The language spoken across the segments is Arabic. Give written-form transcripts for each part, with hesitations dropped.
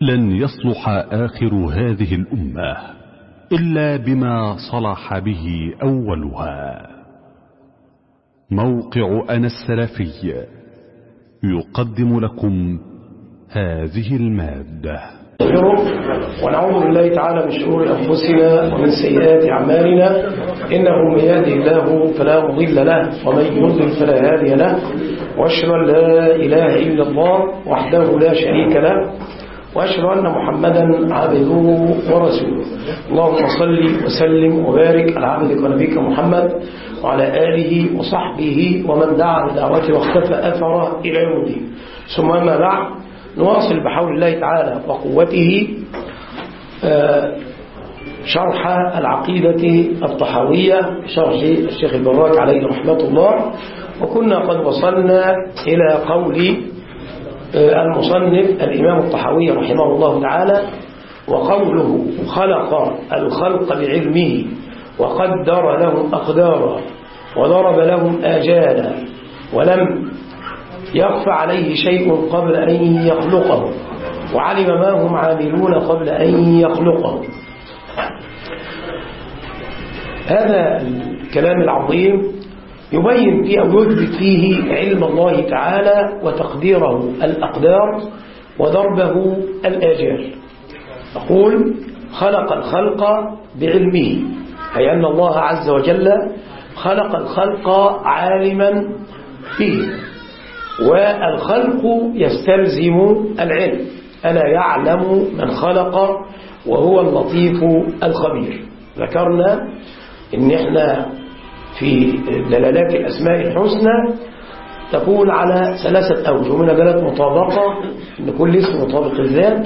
لن يصلح آخر هذه الأمة إلا بما صلح به أولها. موقع أنا السلفي يقدم لكم هذه المادة. ونعوذ بالله تعالى من شرور أنفسنا ومن سيئات أعمالنا، إنه من يهده الله فلا مضل له ومن يضلل فلا هادي له، وأشهد أن لا إله إلا الله وحده لا شريك له، وأشهد أن محمدا عبده ورسوله. اللهم صل وسلم وبارك على عبدك ونبيك محمد وعلى آله وصحبه ومن دعا بدعوته واختفى أثره إلى يوم الدين. ثم أما بعد، نواصل بحول الله تعالى وقوته شرح العقيدة الطحاوية بشرح الشيخ البراك عليه رحمة الله. وكنا قد وصلنا إلى قول المصنف الإمام الطحاوي رحمه الله تعالى، وقوله خلق الخلق بعلمه وقدر لهم أقدارا وضرب لهم آجالا ولم يخفى عليه شيء قبل أن يخلقه وعلم ما هم عاملون قبل أن يخلقه. هذا الكلام العظيم يبين فيه أو يثبت فيه علم الله تعالى وتقديره الأقدار وضربه الآجال. يقول خلق الخلق بعلمه، أي أن الله عز وجل خلق الخلق عالما فيه، والخلق يستلزم العلم. ألا يعلم من خلق وهو اللطيف الخبير. ذكرنا إن إحنا في دلالات الأسماء الحسنى تكون على ثلاثة أوجه: من دلالة مطابقة، إن كل اسم مطابق الذات،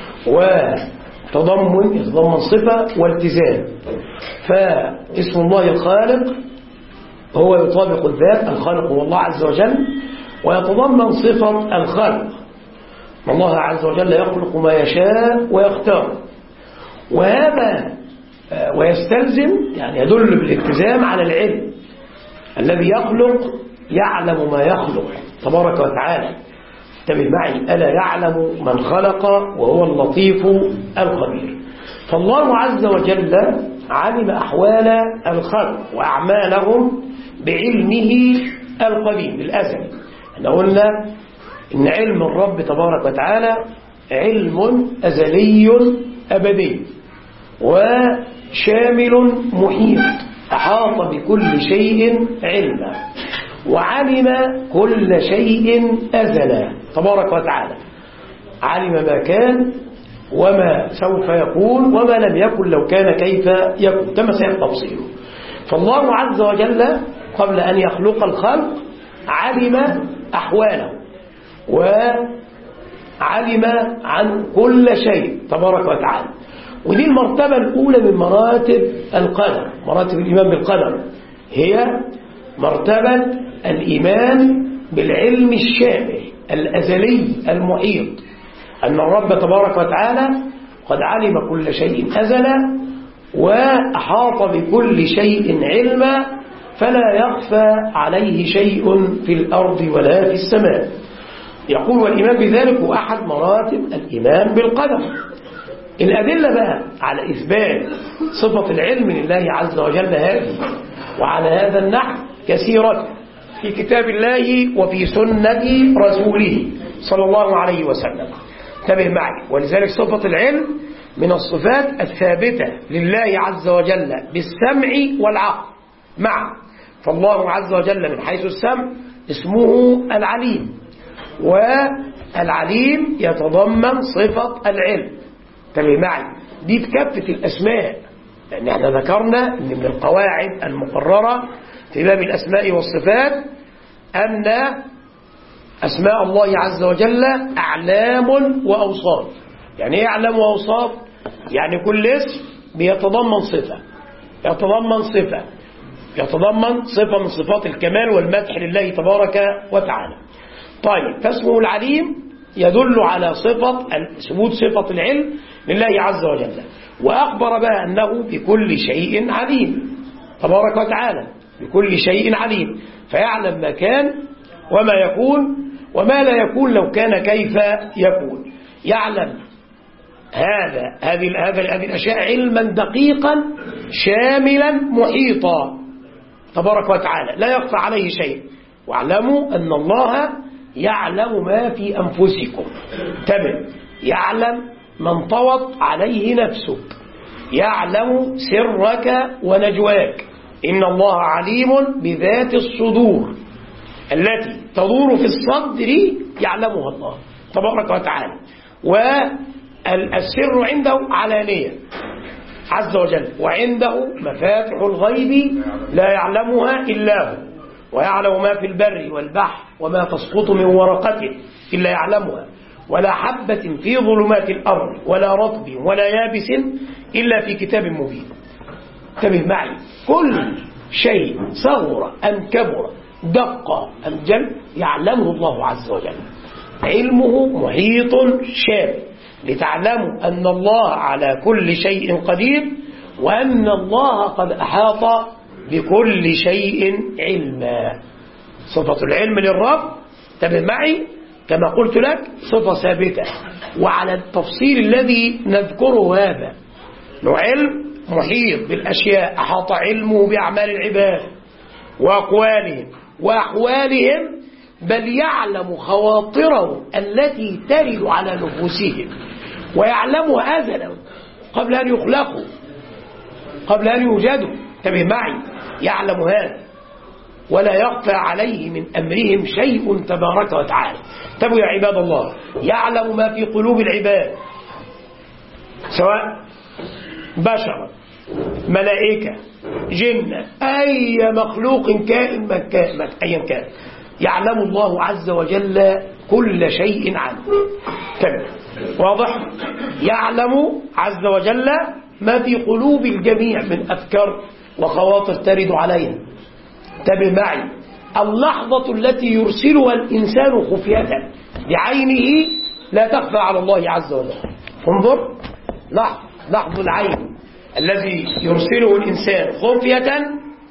وتضمن يتضمن صفة، والتزام. فاسم الله الخالق هو يطابق الذات، الخالق هو الله عز وجل، ويتضمن صفة الخلق. الله عز وجل يخلق ما يشاء ويختار، وهذا ويستلزم يعني يدل بالالتزام على العلم. الذي يخلق يعلم ما يخلق تبارك وتعالى. انتبه معي، ألا يعلم من خلق وهو اللطيف الخبير. فالله عز وجل علم أحوال الخلق وأعمالهم بعلمه القديم الأزلي. احنا قلنا إن علم الرب تبارك وتعالى علم أزلي أبدي وشامل محيط، أحاط بكل شيء علما، وعلم كل شيء أزلا تبارك وتعالى. علم ما كان وما سوف يكون وما لم يكن لو كان كيف يكون، كما سيأتي تفصيله. فالله عز وجل قبل أن يخلق الخلق علم أحواله وعلم عن كل شيء تبارك وتعالى. ودي المرتبة الأولى من مراتب القدر، مراتب الإيمان بالقدر، هي مرتبة الإيمان بالعلم الشامل الأزلي المحيط، أن الرب تبارك وتعالى قد علم كل شيء أزلا وأحاط بكل شيء علما، فلا يخفى عليه شيء في الأرض ولا في السماء. يقول والإيمان بذلك هو أحد مراتب الإيمان بالقدر. الأدلة بقى على إثبات صفة العلم لله عز وجل هذه وعلى هذا النحو كثيرة في كتاب الله وفي سنة رسوله صلى الله عليه وسلم. انتبه معي، ولذلك صفة العلم من الصفات الثابتة لله عز وجل بالسمع والعقل معا. فالله عز وجل من حيث السمع اسمه العليم، والعليم يتضمن صفة العلم. انتبه معي، دي بكافة الأسماء، لأن احنا ذكرنا ان من القواعد المقررة في باب الأسماء والصفات أن أسماء الله عز وجل أعلام وأوصاف. يعني ايه أعلام وأوصاف؟ يعني كل اسم بيتضمن صفة، يتضمن صفة من صفات الكمال والمدح لله تبارك وتعالى. طيب، فاسمه العليم يدل على ثبوت صفة العلم لله عز وجل، وأخبر بها أنه بكل شيء عليم تبارك وتعالى، بكل شيء عليم، فيعلم ما كان وما يكون وما لا يكون لو كان كيف يكون. يعلم هذه الأشياء علما دقيقا شاملا محيطا تبارك وتعالى لا يخفى عليه شيء. واعلموا أن الله يعلم ما في أنفسكم. تمام. يعلم ما انطوت عليه نفسك، يعلم سرك ونجواك. إن الله عليم بذات الصدور التي تدور في الصدر يعلمها الله تبارك وتعالى. والسر عنده علانية عز وجل، وعنده مفاتح الغيب لا يعلمها إلا هو، ويعلم ما في البر والبحر وما تسقط من ورقة إلا يعلمها، ولا حبة في ظلمات الأرض ولا رطب ولا يابس إلا في كتاب مبين. انتبه معي، كل شيء صغر أم كبر دق أم جل يعلمه الله عز وجل. علمه محيط شامل، لتعلموا أن الله على كل شيء قدير، وأن الله قد أحاط بكل شيء علما. صفة العلم للرب انتبه معي كما قلت لك صفة ثابتة، وعلى التفصيل الذي نذكره هذا له علم محيط بالأشياء، أحاط علمه بأعمال العباد وأقوالهم وأحوالهم، بل يعلم خواطرهم التي ترد على نفوسهم، ويعلمها أزلا قبل أن يخلقوا، قبل أن يوجدوا. انتبه معي، يعلم هذا ولا يخفى عليه من أمرهم شيء تبارك وتعالى. انتبهوا يا عباد الله، يعلم ما في قلوب العباد سواء بشر ملائكة جن أي مخلوق كائن أيا كان، يعلم الله عز وجل كل شيء عنه. كم واضح؟ يعلم عز وجل ما في قلوب الجميع من أفكار وخواطر ترد عليها. انتبه معي، اللحظة التي يرسلها الإنسان خفية بعينه لا تخفى على الله عز وجل. انظر، لحظ العين الذي يرسله الإنسان خفية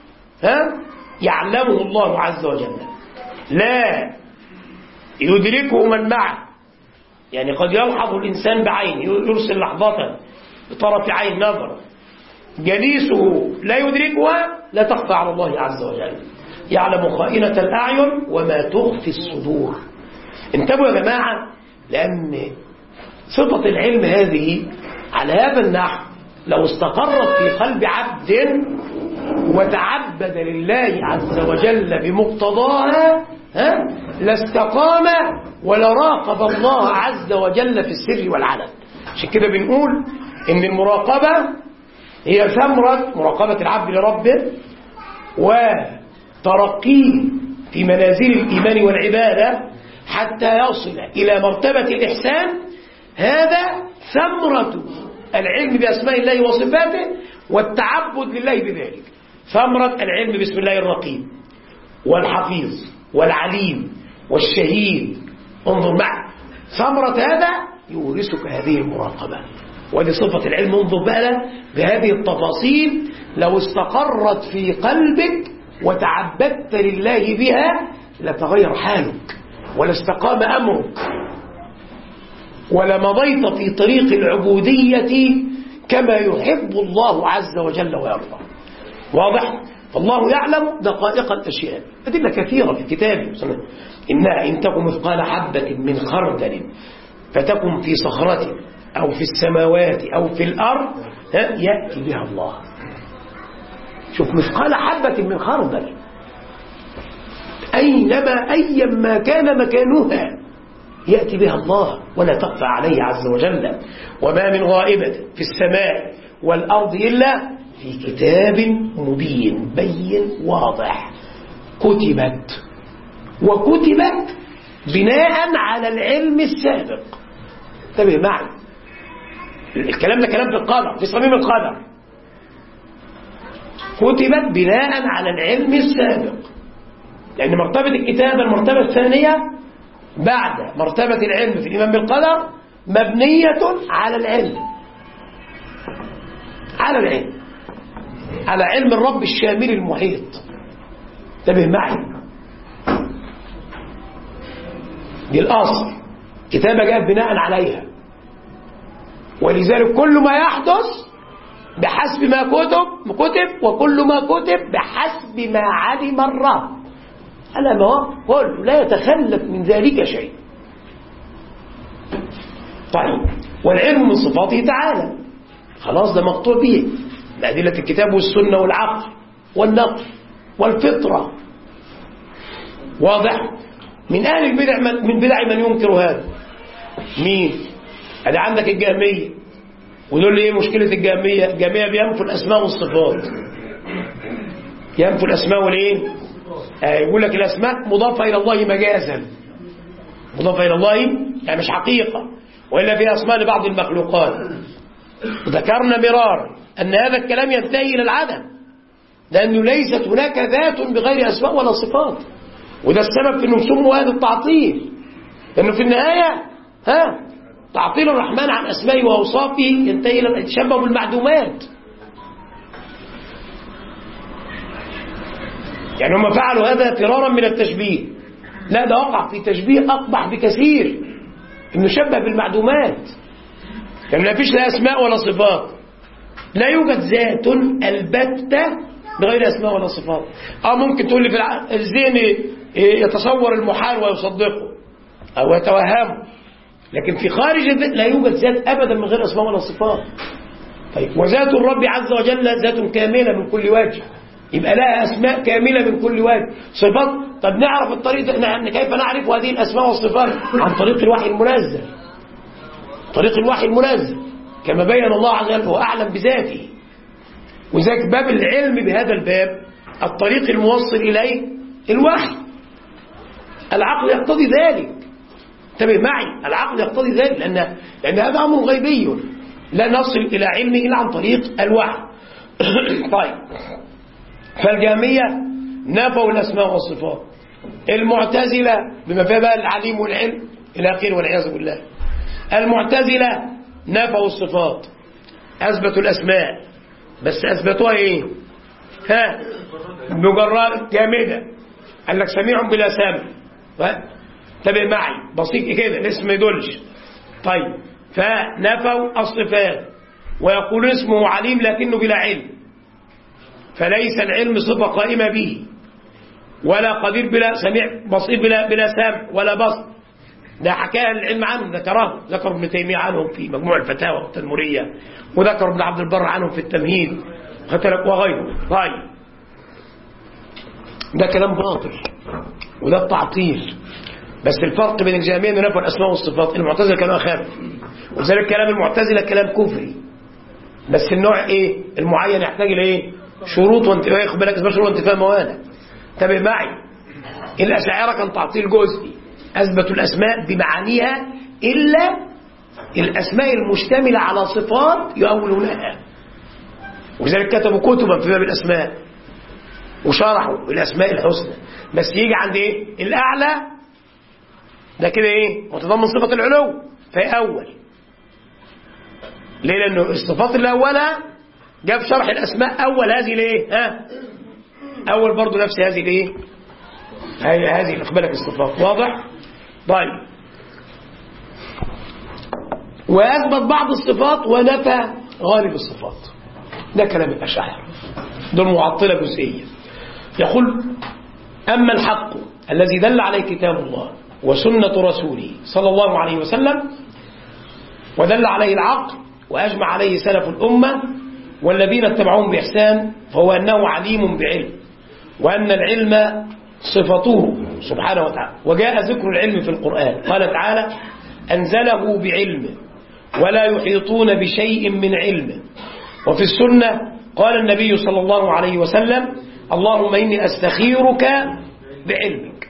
يعلمه الله عز وجل، لا يدركه من معه. يعني قد يلحظ الإنسان بعينه، يرسل لحظة بطرف عين نظر، جليسه لا يدركها، لا تخفى على الله عز وجل. يعلم خائنة الأعين وما تخفي الصدور. انتبهوا يا جماعة، لأن صفة العلم هذه على هذا النحو لو استقرت في قلب عبد وتعبد لله عز وجل بمقتضاها لاستقام ولراقب الله عز وجل في السر والعلن. عشان كده بنقول إن المراقبة هي ثمرة مراقبة العبد لربه وترقيه في منازل الإيمان والعبادة حتى يصل إلى مرتبة الإحسان. هذا ثمرة العلم بأسماء الله وصفاته والتعبد لله بذلك. ثمرة العلم باسم الله الرقيب والحفيظ والعليم والشهيد. انظر معي، ثمرة هذا يورثك هذه المراقبة. ولصفة العلم انظر بقى بهذه التفاصيل، لو استقرت في قلبك وتعبدت لله بها لتغير حالك ولاستقام أمرك ولمضيت في طريق العبودية كما يحب الله عز وجل ويرضى. واضح؟ فالله يعلم دقائق الأشياء. أدلة كثيرة في كتابه إنها إن تكن مثقال حبة من خردل فتكن في صخرة أو في السماوات أو في الأرض يأتي بها الله. شوف، مثقال حبة من خردل، أيما كان مكانها يأتي بها الله ولا تخفى عليه عز وجل. وما من غائبة في السماء والأرض إلا في كتاب مبين بين واضح. كتبت وكتبت بناء على العلم السابق. انتبه معي، الكلام ده كلام في القدر، في صميم القدر. كتبت بناء على العلم السابق، لأن مرتبة الكتابة المرتبة الثانية بعد مرتبة العلم في الإيمان بالقدر مبنية على العلم، على علم الرب الشامل المحيط. انتبه معي، دي الأصل. كتابة جاءت بناء عليها. ولذلك كل ما يحدث بحسب ما كتب، وكل ما كتب بحسب ما علم الرب. ألا ما هو كله لا يتخلف من ذلك شيء. طيب، والعلم من صفاته تعالى، خلاص ده مقطوع به بأدلة الكتاب والسنة والعقل والنقل والفطرة. واضح؟ من أهل البدع من بدع من ينكر هذا. مين؟ أدي عندك الجهمية، ودول ايه مشكلة الجهمية؟ الجهمية بينفوا الأسماء والصفات، ينفوا الأسماء والإيه؟ يقول لك الأسماء مضافة إلى الله مجازا، مضافة إلى الله يعني مش حقيقة، وإلا فيها أسماء لبعض المخلوقات. وذكرنا مرارا أن هذا الكلام ينتهي إلى العدم، لأنه ليست هناك ذات بغير أسماء ولا صفات، وده السبب في أنه سموا هذا التعطيل، لأنه في النهاية تعطيل الرحمن عن أسمائه وأوصافه ينتهي إلى التشبه بالمعدومات. يعني هم فعلوا هذا فرارا من التشبيه، لا ده وقع في تشبيه أقبح بكثير، إنه شبه بالمعدومات، يعني ما فيش لا أسماء ولا صفات، لا يوجد ذات البتة بغير أسماء ولا صفات. ممكن تقول لي في الذهن يتصور المحال ويصدقه أو يتوهمه، لكن في خارج الذات لا يوجد ذات أبدا من غير أسماء ولا صفات. طيب، وذات الرب عز وجل ذات كاملة من كل وجه، يبقى لها أسماء كاملة من كل وجه. صفات، طب نعرف الطريق ده، كيف نعرف هذه الأسماء والصفات؟ عن طريق الوحي المنزل، طريق الوحي المنزل كما بين الله عز وجل، هو أعلم بذاته. وذلك باب العلم بهذا الباب الطريق الموصل إليه الوحي. العقل يقتضي ذلك، انتبه معي، العقل يقتضي ذلك، لأن هذا أمر غيبي لا نصل إلى علمه إلا عن طريق الوحي. طيب، فالجهمية نفوا الأسماء والصفات، المعتزلة بما فيها بقى العليم والعلم إلى آخره والعياذ بالله، المعتزلة نفوا الصفات، أثبتوا الأسماء، بس أثبتوها إيه؟ مجرد جامدة، قال لك سميع بلا سمع، انتبه معي بسيط كده، الاسم ما يدلش. طيب، فنفوا الصفات ويقول اسمه عليم لكنه بلا علم، فليس العلم صفة قائمة به، ولا قدير بلا سميع، بصير بلا سمع ولا بصر. ده حكاية العلم عنه، ذكر ابن تيمية عنهم في مجموع الفتاوى التدمرية، وذكر ابن عبد البر عنهم في التمهيد وغيره. طيب، ده كلام باطل وده التعطيل. بس الفرق بين الجهمية انه نفوا الاسماء والصفات، المعتزلة كانوا اخف، وذلك كلام المعتزلة كلام كفري، بس النوع ايه المعين يحتاج الى شروط وانتفاء، خد بالك اسمها شروط وانتفاء موانع. انتبه معي، الاشاعرة كان تعطيل جزئي، اثبتوا الاسماء بمعانيها الا الاسماء المشتملة على صفات يؤولونها، وذلك كتبوا كتبا في باب الاسماء وشرحوا الاسماء الحسنى، بس يجي عند الاعلى ده كده متضمن صفة العلو فيأول. ليه؟ لأنه الصفات الأولى جاب شرح الأسماء أول هذه أول برضو نفس هذه هذه إخبارك الصفات. واضح؟ طيب، وأثبت بعض الصفات ونفى غالب الصفات، ده كلام الأشاعرة، دول معطلة جزئية. يقول: أما الحق الذي دل عليه كتاب الله وسنة رسوله صلى الله عليه وسلم، ودل عليه العقل وأجمع عليه سلف الأمة والذين اتبعوهم بإحسان، فهو أنه عليم بعلم، وأن العلم صفته سبحانه وتعالى. وجاء ذكر العلم في القرآن، قال تعالى: أنزله بعلمه ولا يحيطون بشيء من علمه. وفي السنة قال النبي صلى الله عليه وسلم: اللهم إني أستخيرك بعلمك.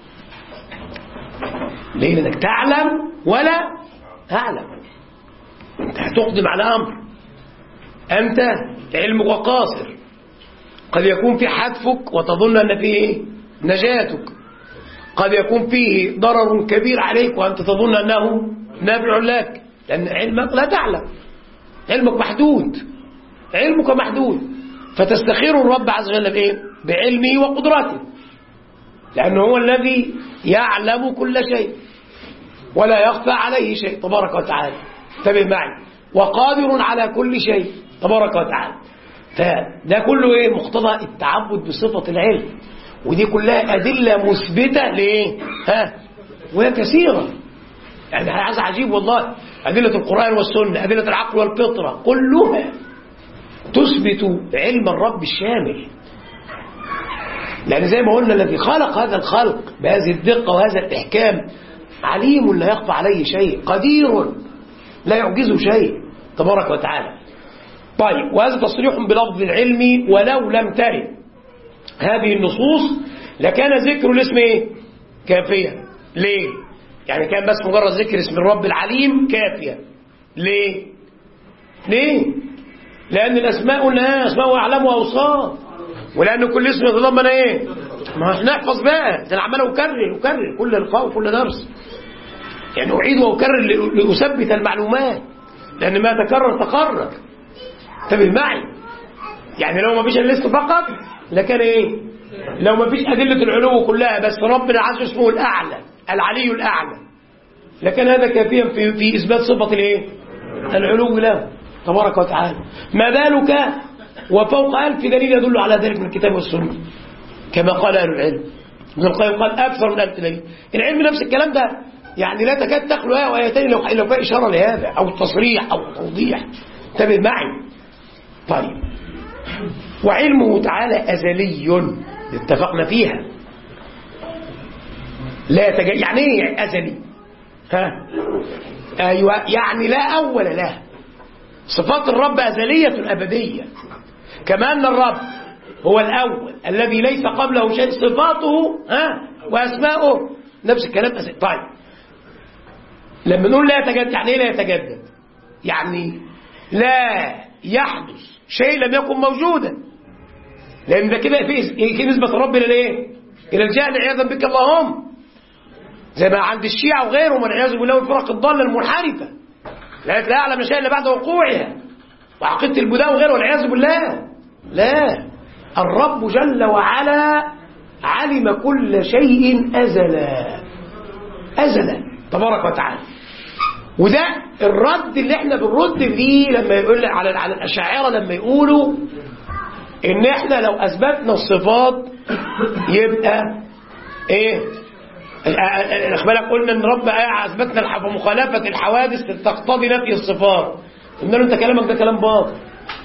ليه؟ لأنك تعلم ولا أعلم، أنت هتقدم على أمر، أنت علمك قاصر، قد يكون في حتفك وتظن أن فيه نجاتك، قد يكون فيه ضرر كبير عليك وأنت تظن أنه نافع لك، لأن علمك لا تعلم، علمك محدود، علمك محدود، فتستخير الرب عز وجل بعلمه وقدرته، لأنه هو الذي يعلم كل شيء ولا يخفى عليه شيء تبارك وتعالى. انتبه معي، وقادر على كل شيء تبارك وتعالى. فده كله ايه؟ مقتضى التعبد بصفة العلم، ودي كلها أدلة مثبتة ليه؟ وهي كثيرة، يعني هذا عجيب والله. أدلة القرآن والسنة، أدلة العقل والفطرة، كلها تثبت علم الرب الشامل. لأن زي ما قلنا الذي خلق هذا الخلق بهذه الدقة وهذا الإحكام عليم لا يخفى عليه شيء، قدير لا يعجزه شيء تبارك وتعالى. طيب، وهذا تصريح بلفظ العلم ولو لم ترد هذه النصوص لكان ذكر الاسم ايه؟ كافيا. ليه؟ يعني كان بس مجرد ذكر اسم الرب العليم كافيا. ليه؟ لأن الأسماء لها أسماء وأعلام وأوصاف، ولأن كل اسم يتضمن ايه؟ ما احنا نحفظ بقى، ده انا عمال أكرر كل لقاء وكل درس، يعني أعيد وأكرر لأثبت المعلومات، لأن ما تكرر انتبه معي. يعني لو ما فيش الاسم فقط لكان ايه؟ لو ما فيش أدلة العلو كلها بس ربنا عز اسمه الأعلى العلي الأعلى لكن هذا كافيا في إثبات صفة الايه؟ العلو له تبارك وتعالى. ما بالك وفوق 1000 دليل يدل على ذلك من الكتاب والسنة كما قال أهل العلم. ابن القيم قال أكثر من 1000 دليل. العلم نفس الكلام ده، يعني لا تكاد تخلو آية وآيتين لو فيها إشارة لهذا أو تصريح أو توضيح. انتبه معي. طيب، وعلمه تعالى أزلي اتفقنا فيها. لا يعني ايه أزلي؟ أيوة، يعني لا أول له. صفات الرب أزلية أبدية، كما أن الرب هو الأول الذي ليس قبله شيء، صفاته وأسماؤه نفس الكلام. طيب، لما نقول لا يتجدد يعني ايه لا يتجدد؟ يعني لا يحدث شيء لم يكن موجودا، لأن ده كده في نسبة الرب إلى الايه؟ إلى الجهل عياذا بك اللهم، زي ما عند الشيعة وغيرهم والعياذ بالله والفرق الضالة المنحرفة لا يعلم شيء إلا بعد وقوعها، وعقيدة البداء وغيره والعياذ بالله. لا، الرب جل وعلا علم كل شيء أزلا تبارك وتعالى. وده الرد اللي احنا بنرد فيه لما يقول على الأشاعرة لما يقولوا ان احنا لو اثبتنا الصفات يبقى ايه؟ اخبارك قلنا ان رب اثبتنا مخالفة الحوادث تقتضي نفي الصفات. قلنا له انت كلامك ده كلام باطل،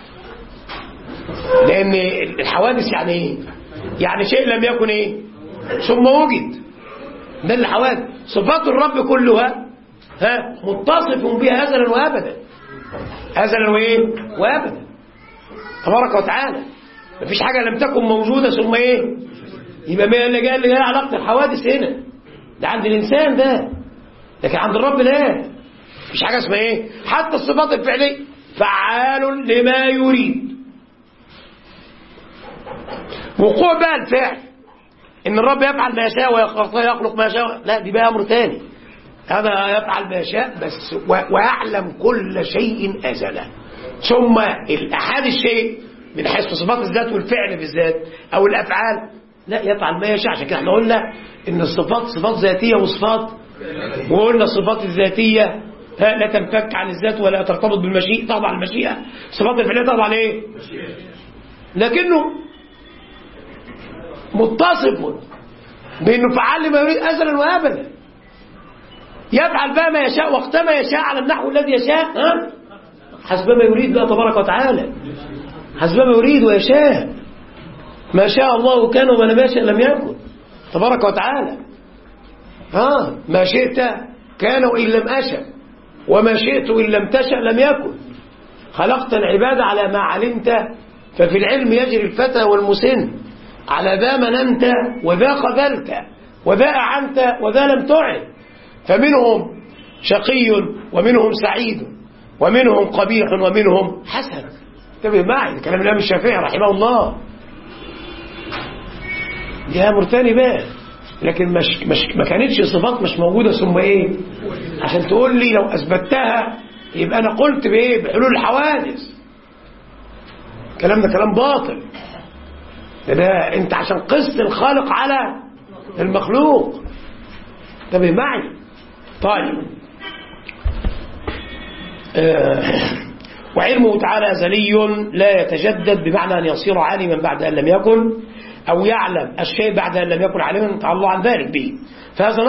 لان الحوادث يعني ايه؟ يعني شيء لم يكن ايه؟ ثم وجد. ده الحوادث. صفات الرب كلها متصف بها ازلا وابدا، ازلا وايه؟ وابدا تبارك وتعالى. مفيش حاجه لم تكن موجوده ثم ايه؟ يبقى ما اللي جاي علاقه الحوادث هنا ده عند الانسان ده، لكن عند الرب لا، مفيش حاجه اسمها ايه؟ حتى الصفات الفعليه فعال لما يريد. وقوع بقى الفعل ان الرب يفعل ما يشاء ويخلق ما يشاء، لا دي بقى امر ثاني. هذا يفعل ما يشاء بس ويعلم كل شيء ازلا. ثم الاحاد الشيء من حيث صفات الذات والفعل بالذات او الافعال لا يفعل ما يشاء. عشان كده احنا قلنا ان الصفات صفات ذاتيه وصفات، وقلنا الصفات الذاتيه لا تنفك عن الذات ولا ترتبط بالمشيئه، تخضع للمشيئه. الصفات الفعليه تخضع لايه؟ لكنه متصف بانه فعال ما يريد ازلا وابدا. يفعل بقى ما يشاء وقت ما يشاء على النحو الذي يشاء حسب ما يريد بقى تبارك وتعالى، حسب ما يريد ويشاء. ما شاء الله كان وما لم يشاء لم يكن تبارك وتعالى. ما شئت كان وإن لم أشأ، وما شئت إن لم تشأ لم يكن. خلقت العباد على ما علمت، ففي العلم يجري الفتى والمسن، على ذا مننت وذا خذلت وذا أعنت وذا لم تعن. فمنهم شقي ومنهم سعيد ومنهم قبيح ومنهم حسن. انتبه معي، كلام الإمام الشافعي رحمه الله. دي أمر ثاني بقى، لكن ما كانتش صفات مش موجودة ثم ايه؟ عشان تقول لي لو أثبتها يبقى أنا قلت بايه؟ بحلول الحوادث. الكلام ده كلام باطل. ده انت عشان قست الخالق على المخلوق. انتبه معي. طيب، وعلمه تعالى أزلي لا يتجدد، بمعنى أن يصير عالما بعد أن لم يكن، أو يعلم الشيء بعد أن لم يكن عالما، تعالى الله عن ذلك به. فهذا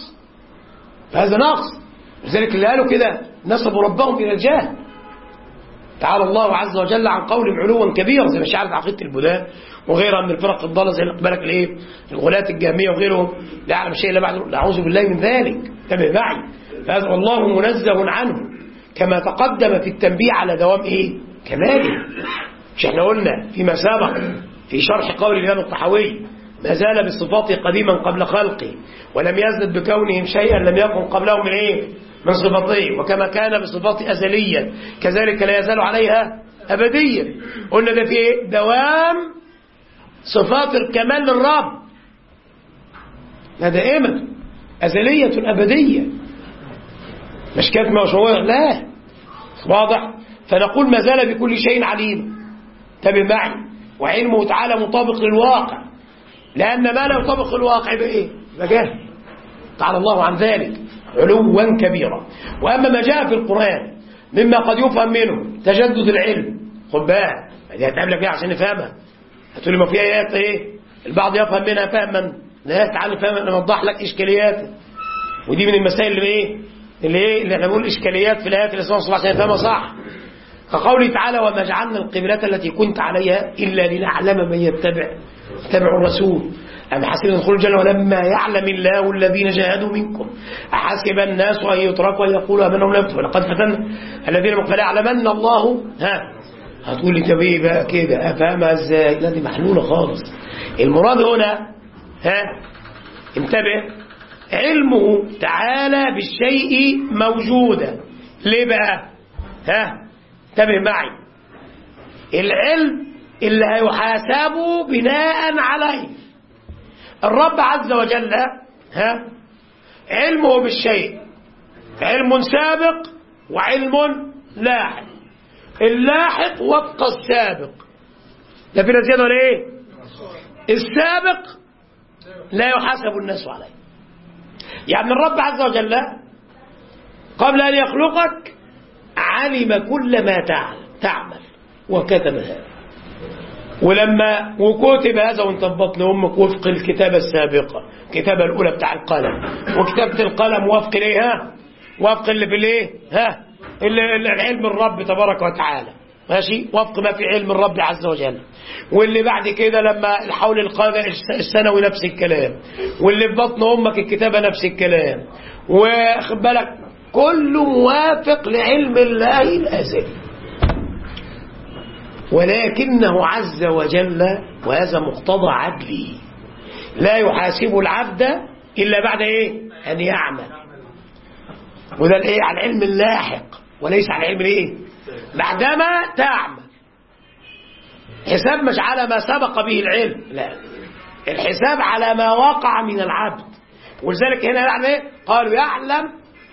نقص. لذلك اللي قالوا كده نسبوا ربهم إلى الجهل. تعالى الله عز وجل عن قولهم علوا كبيرا، زي ما شعرت عقيدة البداة وغيرها من الفرق الضالة، زي بالك الايه الغلاة الجهمية وغيرهم، لا يعلم شيء الا بعد، اعوذ بالله من ذلك، انتبه معي. فهذا والله منزه عنه، كما تقدم في التنبيه على دوام ايه كماله. مش احنا قلنا فيما سبق في شرح قول الإمام الطحاوي: ما زال بصفاته قديما قبل خلقه، ولم يزدد بكونهم شيئا لم يكن قبله من ايه من صفاته، وكما كان بصفاته أزليا كذلك لا يزال عليها أبديا. قلنا ده في ايه دوام صفات الكمال للرب، لا دائمة أزلية أبدية، مش كاتمة وشوية، لا، واضح. فنقول ما زال بكل شيء عليم، انتبه معي. وعلمه تعالى مطابق للواقع، لأن ما لا يطابق الواقع بإيه بجهل، تعالى الله عن ذلك علوا كبيرا. وأما ما جاء في القرآن مما قد يفهم منه تجدد العلم، خد بالك دي هتقابلك ايه عشان نفهمها. هتقول لي ما في آيات ايه البعض يفهم منها فهما، لا تعالى فهم، انا اوضح لك اشكاليات. ودي من المسائل اللي احنا بنقول اشكاليات في الايات اللي صلى عشان نفهمها صح. كقوله تعالى: وما جعلنا القبلة التي كنت عليها إلا لنعلم من يتبع الرسول أم حسب أن يدخلوا الجنة ولما يعلم الله الذين جاهدوا منكم أحسب الناس أن يتركوا أن يقولوا آمنا لا يفتنوا لقد فتنا الذين من فليعلمن الله. هتقول لي طب ايه بقى كده افهمها ازاي؟ لا دي محلولة خالص. المراد هنا انتبه، علمه تعالى بالشيء موجودا. ليه بقى؟ انتبه معي، العلم اللي هيحاسبه بناء عليه الرب عز وجل علمه بالشيء علم سابق وعلم لاحق. اللاحق وفق السابق، لا في زيادة ولا ايه؟ السابق لا يحاسب الناس عليه. يعني الرب عز وجل قبل أن يخلقك علم كل ما تعمل وكتب هذا، ولما وكتب هذا وانت في بطن امك وفق الكتابة السابقة، الكتابة الأولى بتاع القلم، وكتابة القلم وفق الايه وفق اللي في الايه العلم الرب تبارك وتعالى، ماشي، وفق ما في علم الرب عز وجل. واللي بعد كده لما الحول القادة السنوي نفس الكلام، واللي في بطن امك الكتابة نفس الكلام، واخد بالك كله موافق لعلم الله الأزلي. ولكنه عز وجل وهذا مقتضى عدله لا يحاسب العبد إلا بعد ايه أن يعمل. وده الايه على العلم اللاحق وليس على العلم الايه بعدما تعمل. حساب مش على ما سبق به العلم، لا، الحساب على ما وقع من العبد. ولذلك هنا يعني ايه قالوا يعلم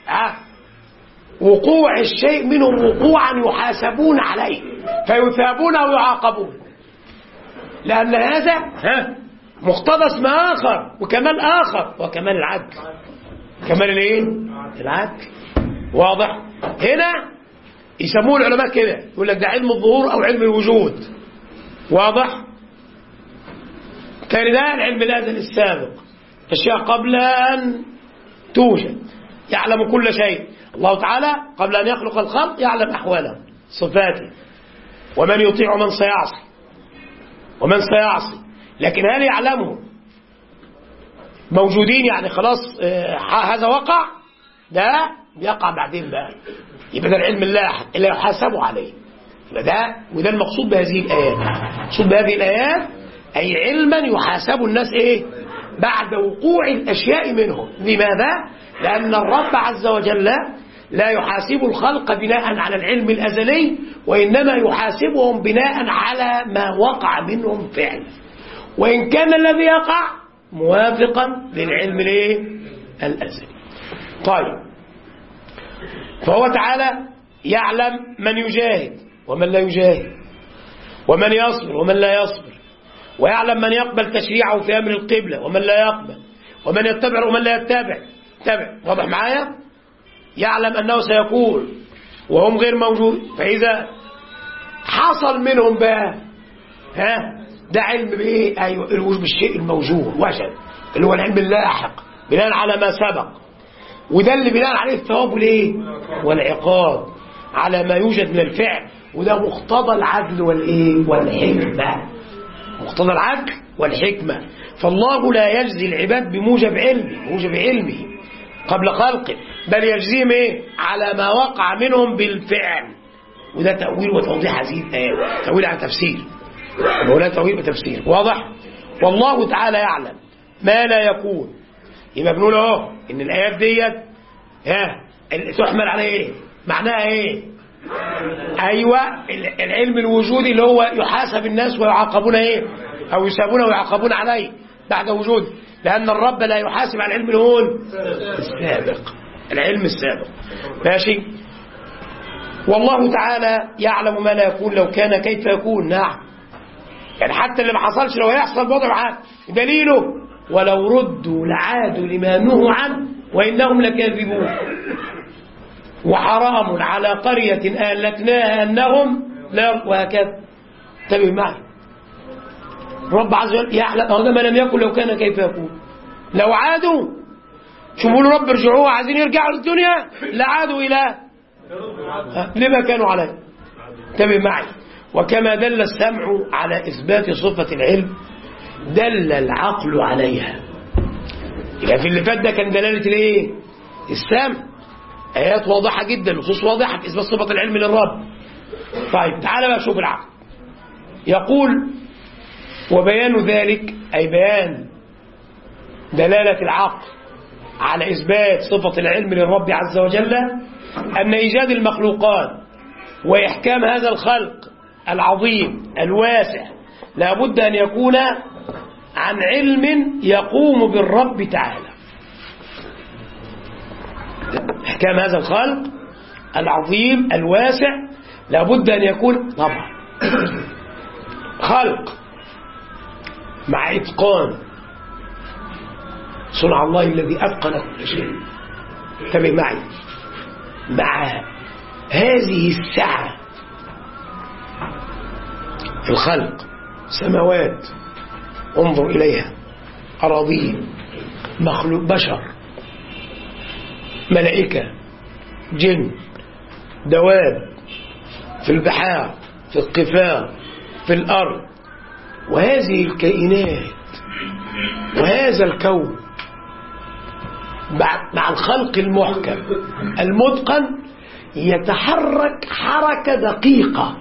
وقوع الشيء منهم وقوعا يحاسبون عليه فيثابون ويعاقبون، لأن هذا مقتضى اسم آخر وكمال آخر وكمال العدل، كمال الايه العدل. واضح؟ هنا يسموه العلماء كده، يقول لك ده علم الظهور أو علم الوجود. واضح؟ كان ده العلم الأزلي السابق، أشياء قبل أن توجد، يعلم كل شيء. الله تعالى قبل أن يخلق الخلق يعلم أحواله صفاته ومن يطيع ومن سيعصي. لكن هل يعلمه موجودين يعني خلاص هذا وقع؟ ده يقع بعدين بقى، يبقى ده العلم اللاحق اللي يحاسبوا عليه. ده وده المقصود بهذه الآيات. المقصود بهذه الآيات أي علما يحاسب الناس ايه بعد وقوع الأشياء منهم. لماذا؟ لأن الرب عز وجل لا يحاسب الخلق بناء على العلم الأزلي، وإنما يحاسبهم بناء على ما وقع منهم فعلا، وإن كان الذي يقع موافقا للعلم الأزلي. طيب، فهو تعالى يعلم من يجاهد ومن لا يجاهد، ومن يصبر ومن لا يصبر، ويعلم من يقبل تشريعه في أمر القبلة ومن لا يقبل، ومن يتبع ومن لا يتبع. واضح معايا؟ يعلم أنه سيكون وهم غير موجود. فإذا حصل منهم بقى ده علم بإيه؟ أيوة بالشيء الموجود وجد، اللي هو العلم اللاحق بناء على ما سبق، وده اللي بناء عليه الثواب والايه والعقاب على ما يوجد من الفعل، وده مقتضى العدل والايه والحكمة، مقتضى العدل والحكمة. فالله لا يجزي العباد بموجب علمه قبل خلقه، بل يجزيهم ايه على ما وقع منهم بالفعل. وده تأويل وتوضيح هذه الآية، تأويل على تفسير، ولا تأويل وتفسير، واضح. والله تعالى يعلم ما لا يكون. يبقى بنقول اهو ان الآيات ديت تحمل على ايه؟ معناها ايه؟ ايوه العلم الوجودي اللي هو يحاسب الناس ويعاقبون ايه؟ او يسابون ويعاقبون عليه بعد وجوده، لأن الرب لا يحاسب على العلم الهون السابق، العلم السابق. ماشي. والله تعالى يعلم ما لا يكون لو كان كيف يكون. نعم، يعني حتى اللي ما حصلش لو هيحصل وضع معاه دليله ولو ردوا لعادوا لما نهوا عنه وإنهم لكاذبون. وحرام على قرية أهلكناها أنهم لا، وهكذا. انتبه معي، رب عز وجل يعلم هذا ما لم يكن لو كان كيف يكون. لو عادوا شوفوا له رب ارجعوه، عايزين يرجعوا للدنيا لعادوا إلى لما كانوا عليه. انتبه معي. وكما دل السمع على إثبات صفة العلم دل العقل عليها. يبقى في اللي فات ده كان دلالة الايه؟ السمع، آيات واضحة جدا، نصوص واضحة في إثبات صفة العلم للرب. طيب تعالى بقى شوف العقل. يقول وبيان ذلك أي بيان دلالة العقل على إثبات صفة العلم للرب عز وجل أن إيجاد المخلوقات وإحكام هذا الخلق العظيم الواسع لابد أن يكون عن علم يقوم بالرب تعالى. إحكام هذا الخلق العظيم الواسع لابد أن يكون طبعا خلق مع إتقان، صنع الله الذي أتقن كل شيء. انتبه معي، مع هذه السعة في الخلق، سماوات انظر إليها، أراضين، مخلوق، بشر، ملائكة، جن، دواب، في البحار، في القفار، في الأرض، وهذه الكائنات وهذا الكون مع الخلق المحكم المتقن يتحرك حركة دقيقة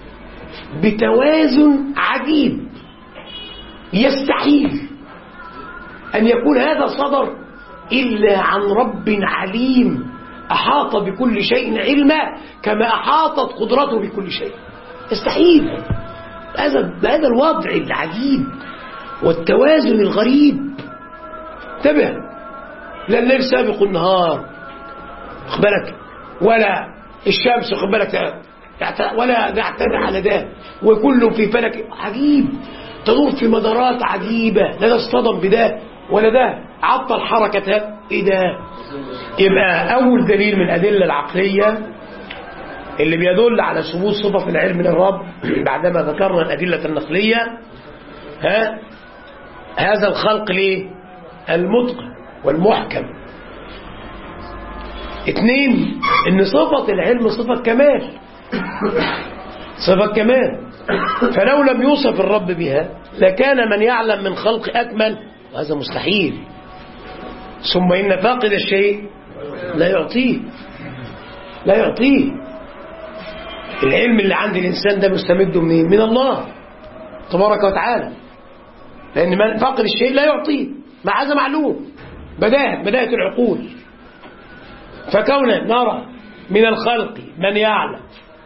بتوازن عجيب. يستحيل أن يكون هذا صدر إلا عن رب عليم أحاط بكل شيء علما كما أحاطت قدرته بكل شيء. يستحيل هذا الوضع العجيب والتوازن الغريب. انتبه، لا الليل سابق النهار اخبرك، ولا الشمس اخبرك ولا يعتمد على ده، وكله في فلك عجيب تدور في مدارات عجيبة، لا ده اصطدم بده ولا ده عطل حركة. ايه ده؟ يبقى اول دليل من الادلة العقلية اللي بيدل على ثبوت صفة العلم للرب بعدما ذكرنا الأدلة النقلية هذا الخلق ليه؟ المتقن والمحكم. 2 ان صفة العلم صفة كمال، صفة كمال، فلو لم يوصف الرب بها لكان من يعلم من خلق أكمل، وهذا مستحيل. ثم إن فاقد الشيء لا يعطيه، لا يعطيه. العلم اللي عند الإنسان ده مستمد منين؟ من الله تبارك وتعالى، لأن من فاقد الشيء لا يعطيه، مع هذا معلوم بداية العقول. فكونا نرى من الخلق من يعلم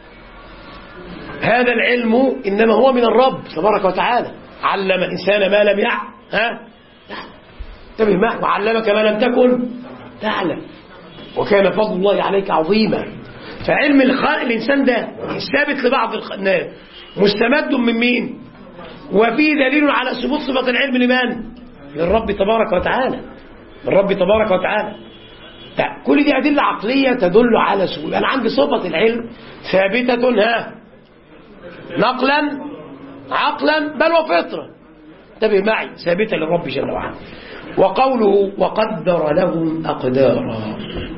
هذا العلم إنما هو من الرب تبارك وتعالى. علم الإنسان ما لم يعلم انتبه معه، وعلمك ما لم تكن تعلم وكان فضل الله عليك عظيما. فعلم الإنسان ده ثابت لبعض الناس، مستمد من مين؟ وفيه دليل على ثبوت صفة العلم لمن؟ للرب تبارك وتعالى، الرب تبارك وتعالى. لا، كل دي أدلة عقلية تدل على سهول. أنا عندي صفة العلم ثابتة نقلا عقلا بل وفطرة، انتبه معي، ثابتة للرب جل وعلا. وقوله وقدر لهم أقدارا،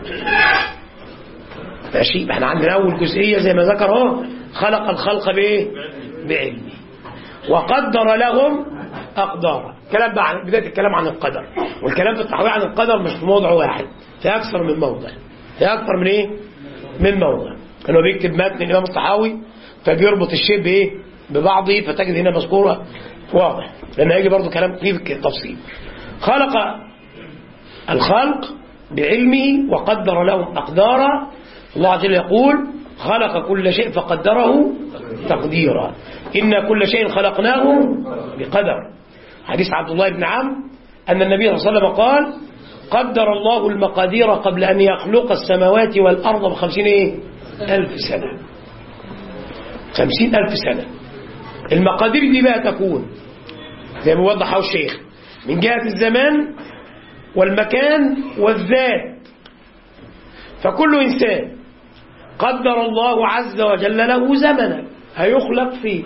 ماشي. احنا عندنا أول جزئية زي ما ذكر اهو، خلق الخلق بإيه؟ بعلمه. وقدر لهم أقدارا، كلام بقى عن بداية الكلام عن القدر، والكلام في التحويل عن القدر مش في موضع واحد، في أكثر من موضع، في أكثر من إيه؟ من موضع. كانوا بيكتب متن الإمام الطحاوي فبيربط الشيء بإيه؟ ببعضه، فتجد هنا مذكورة واضح، لأن هيجي برضو كلام فيه تفصيل. خلق الخلق بعلمه وقدر لهم أقدارا. الله عز وجل يقول خلق كل شيء فقدره تقديرا، إن كل شيء خلقناه بقدر. حديث عبد الله بن عمرو أن النبي صلى الله عليه وسلم قال قدر الله المقادير قبل أن يخلق السماوات والأرض ب50,000 سنة. 50,000 سنة. المقادير دي بقى تكون زي ما وضحه الشيخ من جهة الزمان والمكان والذات. فكل إنسان قدر الله عز وجل له زمنا هيخلق فيه،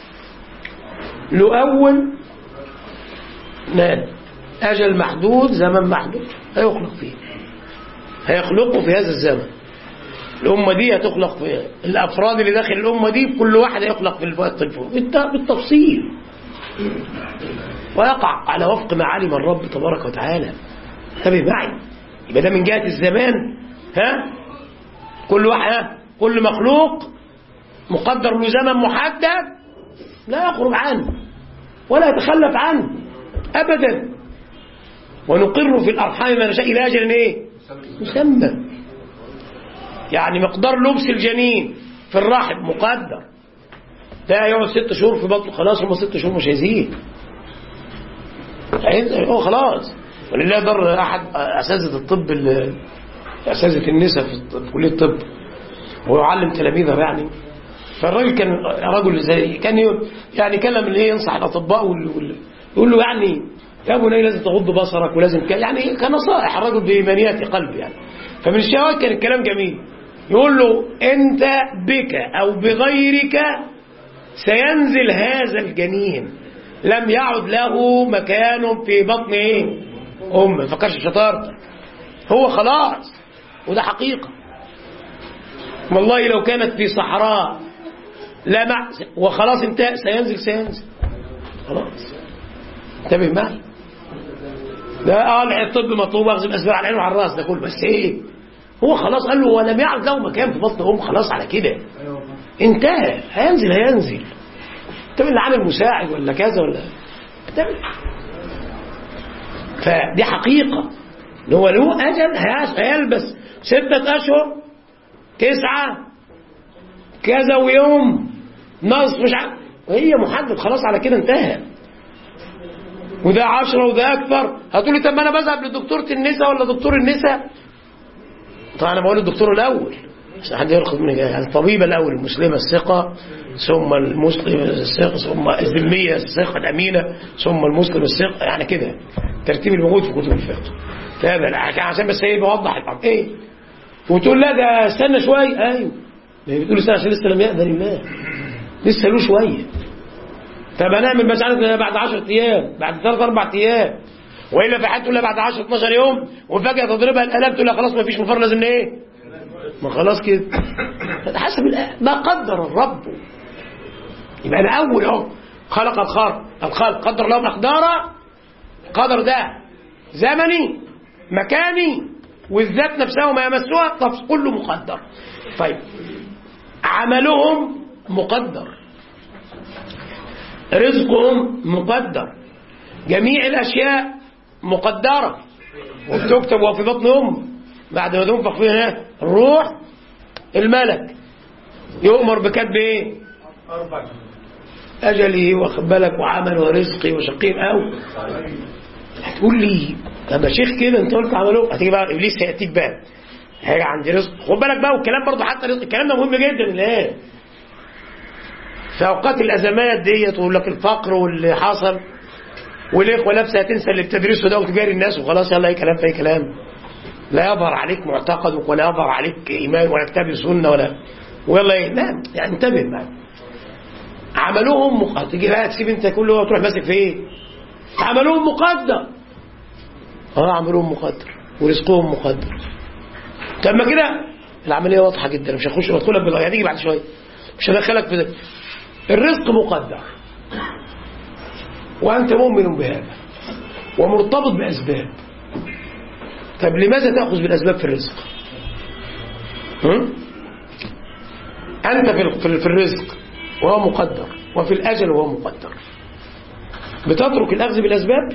له أول أجل محدود، زمن محدود هيخلق فيه، هيخلقه في هذا الزمن. الأمة دي هتخلق فيها، الأفراد اللي داخل الأمة دي كل واحد هيخلق في الوقت بالتفصيل، ويقع على وفق ما علم الرب تبارك وتعالى. انتبه معي، يبقى ده من جهة الزمان. كل واحد، كل مخلوق مقدر له زمن محدد لا يخرج عنه ولا يتخلف عنه أبدا. ونقر في الأرحام ما نشاء إلى أجل مسمى. يعني مقدار لبس الجنين في الرحم مقدر، ده يقعد 6 شهور في بطنه، خلاص هم 6 شهور مش هيزيد، هو خلاص. ولله ضر أحد أساتذة الطب، أساتذة النساء في كلية الطب، وهو يعلم تلاميذه يعني. فالراجل كان رجل زي كان يعني كلم اللي ينصح الأطباء يقول له يعني يا بني لازم تغض بصرك ولازم يعني كنصائح الرجل بإيمانيات قلب يعني. فمن الشواهد كان الكلام جميل، يقول له أنت بك أو بغيرك سينزل هذا الجنين، لم يعد له مكان في بطن ما فكرش شطارتك، هو خلاص. وده حقيقة والله، لو كانت في صحراء لا وخلاص انتهى، سينزل خلاص. انتبه معي، ده الطب مطلوب، اخذ الاسباب على العين وعلى الراس، ده كله، بس هو خلاص قال له ولم يعد له مكان في بطن خلاص على كده انتهى، هينزل انت اللي عامل مساعد ولا كذا ولا انتبه. فدي حقيقة ان هو له اجل هيلبس 6 أشهر 9 كذا ويوم نص مش عارف، وهي محدد خلاص على كده انتهى. وده 10 وده اكثر. هتقولي طب ما انا بذهب لدكتورة النساء ولا دكتور النساء؟ طبعا انا بقول الدكتور الاول عشان حد ياخد مني، يعني الطبيبه الاول المسلمه الثقه، ثم المسلم الثقه، ثم الذميه الثقه الامينه، ثم المسلم الثقه، يعني كده الترتيب الموجود في كتب الفقه. هذا عشان بس بوضح الامر وتقول لا ده استنى شويه، ايوه بتقول استنى عشان لسه لم يأذن الله، لسه له شويه. طب هنعمل مثلا بعد 10 ايام، بعد 3-4 ايام، والا في حد تقول لها بعد 10-12 يوم، وفجاه تضربها الالام تقول لها خلاص ما فيش مفر لازم ما خلاص كده. حسب ما قدر الرب. يبقى انا اول خلق الخلق قدر لهم اقدارا. قدر ده زمني مكاني، والذات نفسها وما يمسوها كله مقدر. طيب عملهم مقدر، رزقهم مقدر، جميع الاشياء مقدره وبتكتب وفي بطن بعد ما تنفخ فيها الروح، الملك يؤمر بكتب اجله واخد بالك وعمل ورزقي وشقي او. هتقول لي طب يا شيخ كده انت قلت عملوه، هتيجي بقى ابليس هياتيك بقى هيجي عندي رزق، خد بالك بقى. والكلام برضه حتى رزق الكلام ده مهم جدا في اوقات الازمات ديت، ويقول لك الفقر واللي حصل والاخوه نفسها تنسى اللي بتدرسه ده وتجاري الناس وخلاص، يلا اي كلام في اي كلام. لا يظهر عليك معتقدك ولا يظهر عليك إيمان ولا كتاب السنة ويلا ايه، لا يعني انتبه معي. عملوهم تيجي بقى تسيب انت كله وتروح ماسك في ايه؟ عملوهم مقدر. عملوهم مقدر ورزقهم مقدر. طب ما كده العمليه واضحه جدا، مش هخش وادخلك بالغايه، هتيجي بعد شويه مش هدخلك في ده. الرزق مقدر وانت مؤمن بهذا ومرتبط باسباب. طب لماذا تاخذ بالاسباب في الرزق؟ انت في الرزق وهو مقدر، وفي الاجل وهو مقدر، بتترك الاخذ بالاسباب؟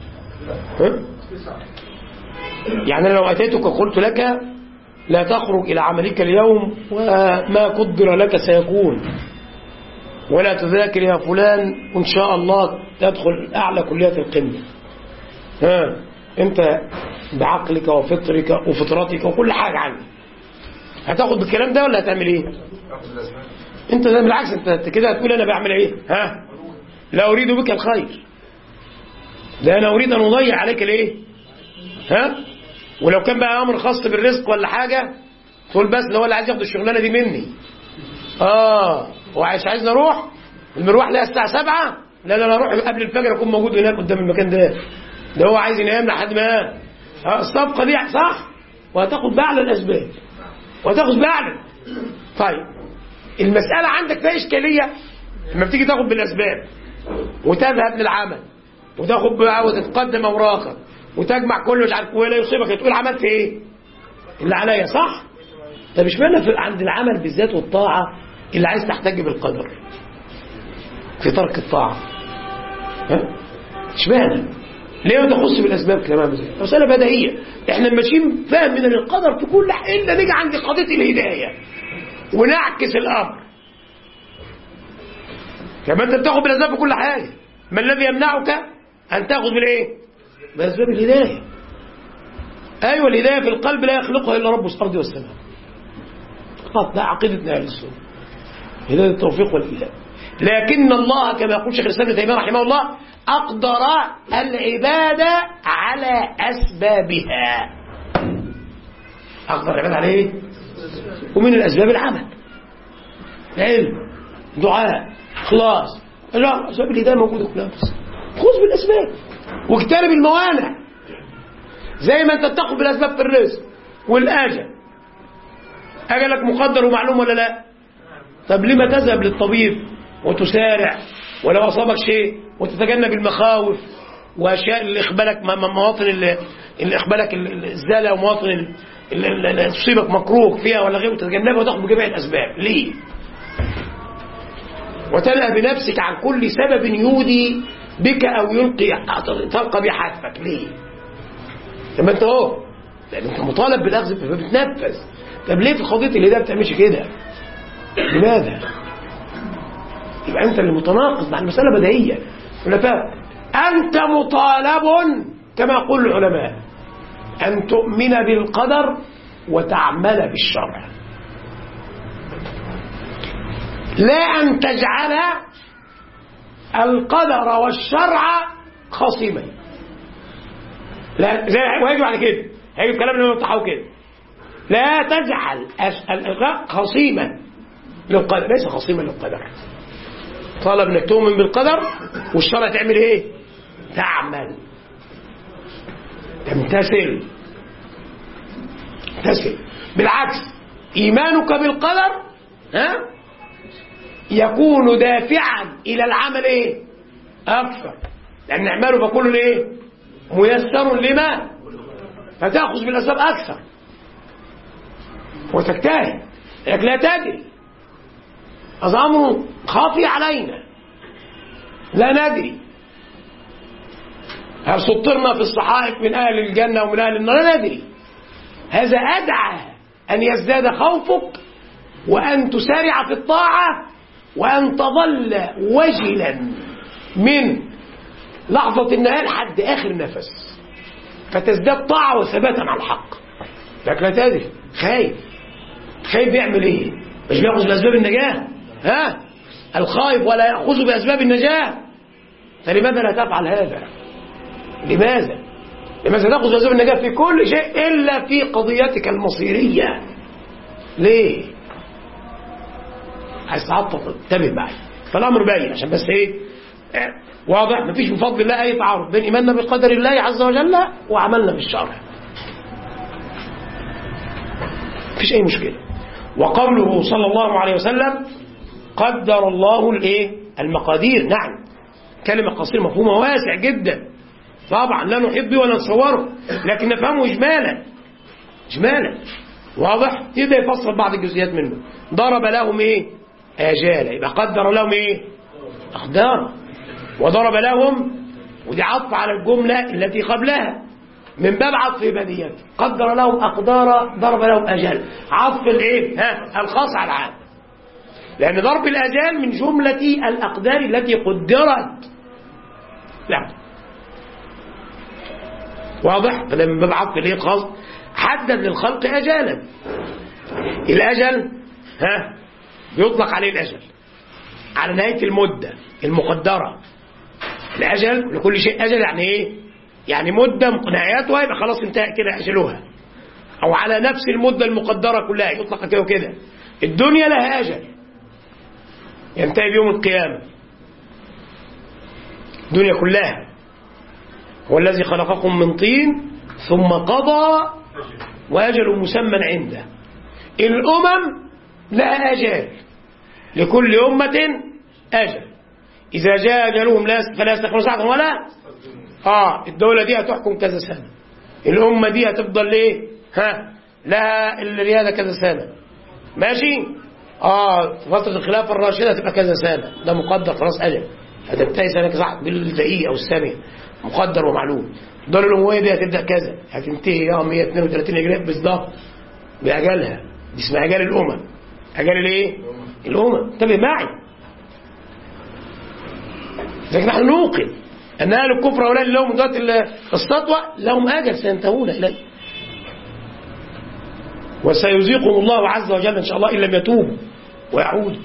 يعني لو اتيتك وقلت لك لا تخرج الى عملك اليوم وما قدر لك سيكون، ولا تذاكر يا فلان وان شاء الله تدخل اعلى كليات القمه، انت بعقلك وفطرك وفطرتك وكل حاجه عنك هتاخد بالكلام ده ولا هتعمل ايه؟ انت ده بالعكس، انت كده هتقول انا بعمل ايه؟ لا اريد بك الخير، ده انا اريد ان اضيع عليك الايه؟ ولو كان بقى امر خاص بالرزق ولا حاجه تقول بس لو اللي عايز ياخد الشغلانه دي مني. عايزني اروح المروح لها الساعه 7، لا انا اروح قبل الفجر اكون موجود هناك قدام المكان ده هو عايز ينام لحد ما الصفقه دي صح، وهتاخد باعلى الاسباب وهتاخد باعلى. طيب المساله عندك فيها اشكاليه لما بتيجي تاخد بالاسباب وتذهب للعمل وتاخد بقى وتتقدم اوراقك وتجمع كله مش عارف ولا يصيبك تقول عملت ايه؟ اللي عليا صح؟ طب اشمعنى عند العمل بالذات والطاعه اللي عايز تحتج بالقدر في ترك الطاعه؟ اشمعنى؟ ليه ما تخص بالاسباب كمان؟ مساله بديهيه، احنا ماشيين فاهم من القدر في كل حاجه الا نيجي عند قضيه الهدايه ونعكس الامر. كما انت بتاخد بالاسباب في كل حاجه، ما الذي يمنعك ان تاخذ بالايه؟ باسباب الهدايه. ايوه الهدايه في القلب لا يخلقها الا رب الارض والسماء. فقط ده عقيدتنا اهل السنه، هدايه التوفيق والإلهام. لكن الله كما يقول شيخ الاسلام ابن تيميه رحمه الله اقدر العباده على اسبابها. اقدر العباده على ايه؟ ومن الاسباب العمل، علم، دعاء، اخلاص. لا اسباب الهدايه موجوده كلها، بس خذ بالاسباب واجتنب الموانع. زي ما انت بتاخد بالاسباب في الرزق والاجل، اجلك مقدر ومعلوم ولا لا؟ طب لما تذهب للطبيب وتسارع ولو اصابك شيء وتتجنب المخاوف واشياء اللي اخبالك مواطن اللي اخبالك الزاله ومواطن اللي تصيبك مكروه فيها ولا غيره وتتجنبها وتاخد بجميع الاسباب؟ ليه؟ وتنأى بنفسك عن كل سبب يودي بك او تلقى به حتفك. ليه؟ لما انت لان انت مطالب بالاخذ فبتنفذ. طب ليه في قضيه الهدايه ما بتعملش كده؟ لماذا؟ يبقى انت اللي متناقض مع المساله بديهيه. انت مطالب كما يقول العلماء ان تؤمن بالقدر وتعمل بالشرع، لا ان تجعل القدر والشرع خصيمين. لا زي ويجب على كده، هيجي كلام الامام الطحاوي كده، لا تجعل خصيما للقدر، ليس خصيما للقدر. طالب انك تؤمن بالقدر والشرع تعمل ايه؟ تعمل، تمتثل. بالعكس ايمانك بالقدر يكون دافعا الى العمل ايه؟ اكثر، لان اعماله بكل ايه؟ ميسر لما، فتاخذ بالاسباب اكثر وتجتهد. لكن لا تدري، هذا امر خافي علينا، لا ندري هل سطرنا في الصحائف من اهل الجنه ومن اهل النار، لا ندري. هذا ادعى ان يزداد خوفك وان تسارع في الطاعه وان تظل وجلا من لحظه النهايه لحد اخر نفس، فتزداد طاعه وثباتا على الحق. لكن لا تدري، خايف يعمل ايه؟ مش بياخذ باسباب النجاه؟ الخائف ولا ياخذ باسباب النجاه. فلماذا لا تفعل هذا؟ لماذا؟ لماذا تأخذ أسباب النجاة في كل شيء إلا في قضيتك المصيرية؟ ليه؟ عايز تعطف، انتبه معي. فالأمر باين عشان بس إيه واضح. مفيش بفضل الله أي تعارض بين إيماننا بقدر الله عز وجل وعملنا بالشرع، مفيش أي مشكلة. وقوله صلى الله عليه وسلم قدر الله الايه المقادير، نعم كلمة قصيرة مفهومة واسع جدا طبعا، لا نحيط به ولا نصوره، لكن نفهمه إجمالا واضح. يبدأ يفصل بعض الجزئيات منه. ضرب لهم ايه آجالا، يبقى قدر لهم ايه أقدار، وضرب لهم، ودي عطف على الجملة التي قبلها من باب عطف بديهة. قدر لهم أقدار، ضرب لهم أجال، عطف الايه الخاص على العام، لأن ضرب الأجال من جملة الأقدار التي قدرت لا واضح. فده من باب عطف الايه الخاص. حدد للخلق أجالا، الأجل بيطلق عليه الأجل على نهاية المدة المقدرة. الأجل لكل شيء أجل يعني إيه؟ يعني مدة نهايتها يبقى خلاص انتهى كده أجلها، أو على نفس المدة المقدرة كلها يطلق كده وكده. الدنيا لها أجل ينتهي بيوم القيامة، الدنيا كلها. هو الذي خلقكم من طين ثم قضى وأجل مسمى عنده. الأمم لها أجل، لكل أمة أجل، إذا جاء أجلهم فلا يستخرجون ساعة ولا الدولة دي هتحكم كذا سنة، الأمة دي هتفضل ليه لها الريادة كذا سنة، ماشي فترة الخلافة الراشدة هتبقى كذا سنة، ده مقدر خلاص أجل، هتنتهي سنة كذا بالدقيقة أو الثانية، مقدر ومعلوم. الدولة الأموية دي هتبدأ كذا، هتنتهي 132 هجرية بالظبط بأجلها، دي اسمها أجل الأمم. أجل الايه الأمم، انتبه معي. لكن نحن نوقن أن أهل الكفر ولا لهم ذات السطوة لهم أجل سينتهون إليه، وسيذيقهم الله عز وجل إن شاء الله إن لم يتوبوا ويعودوا.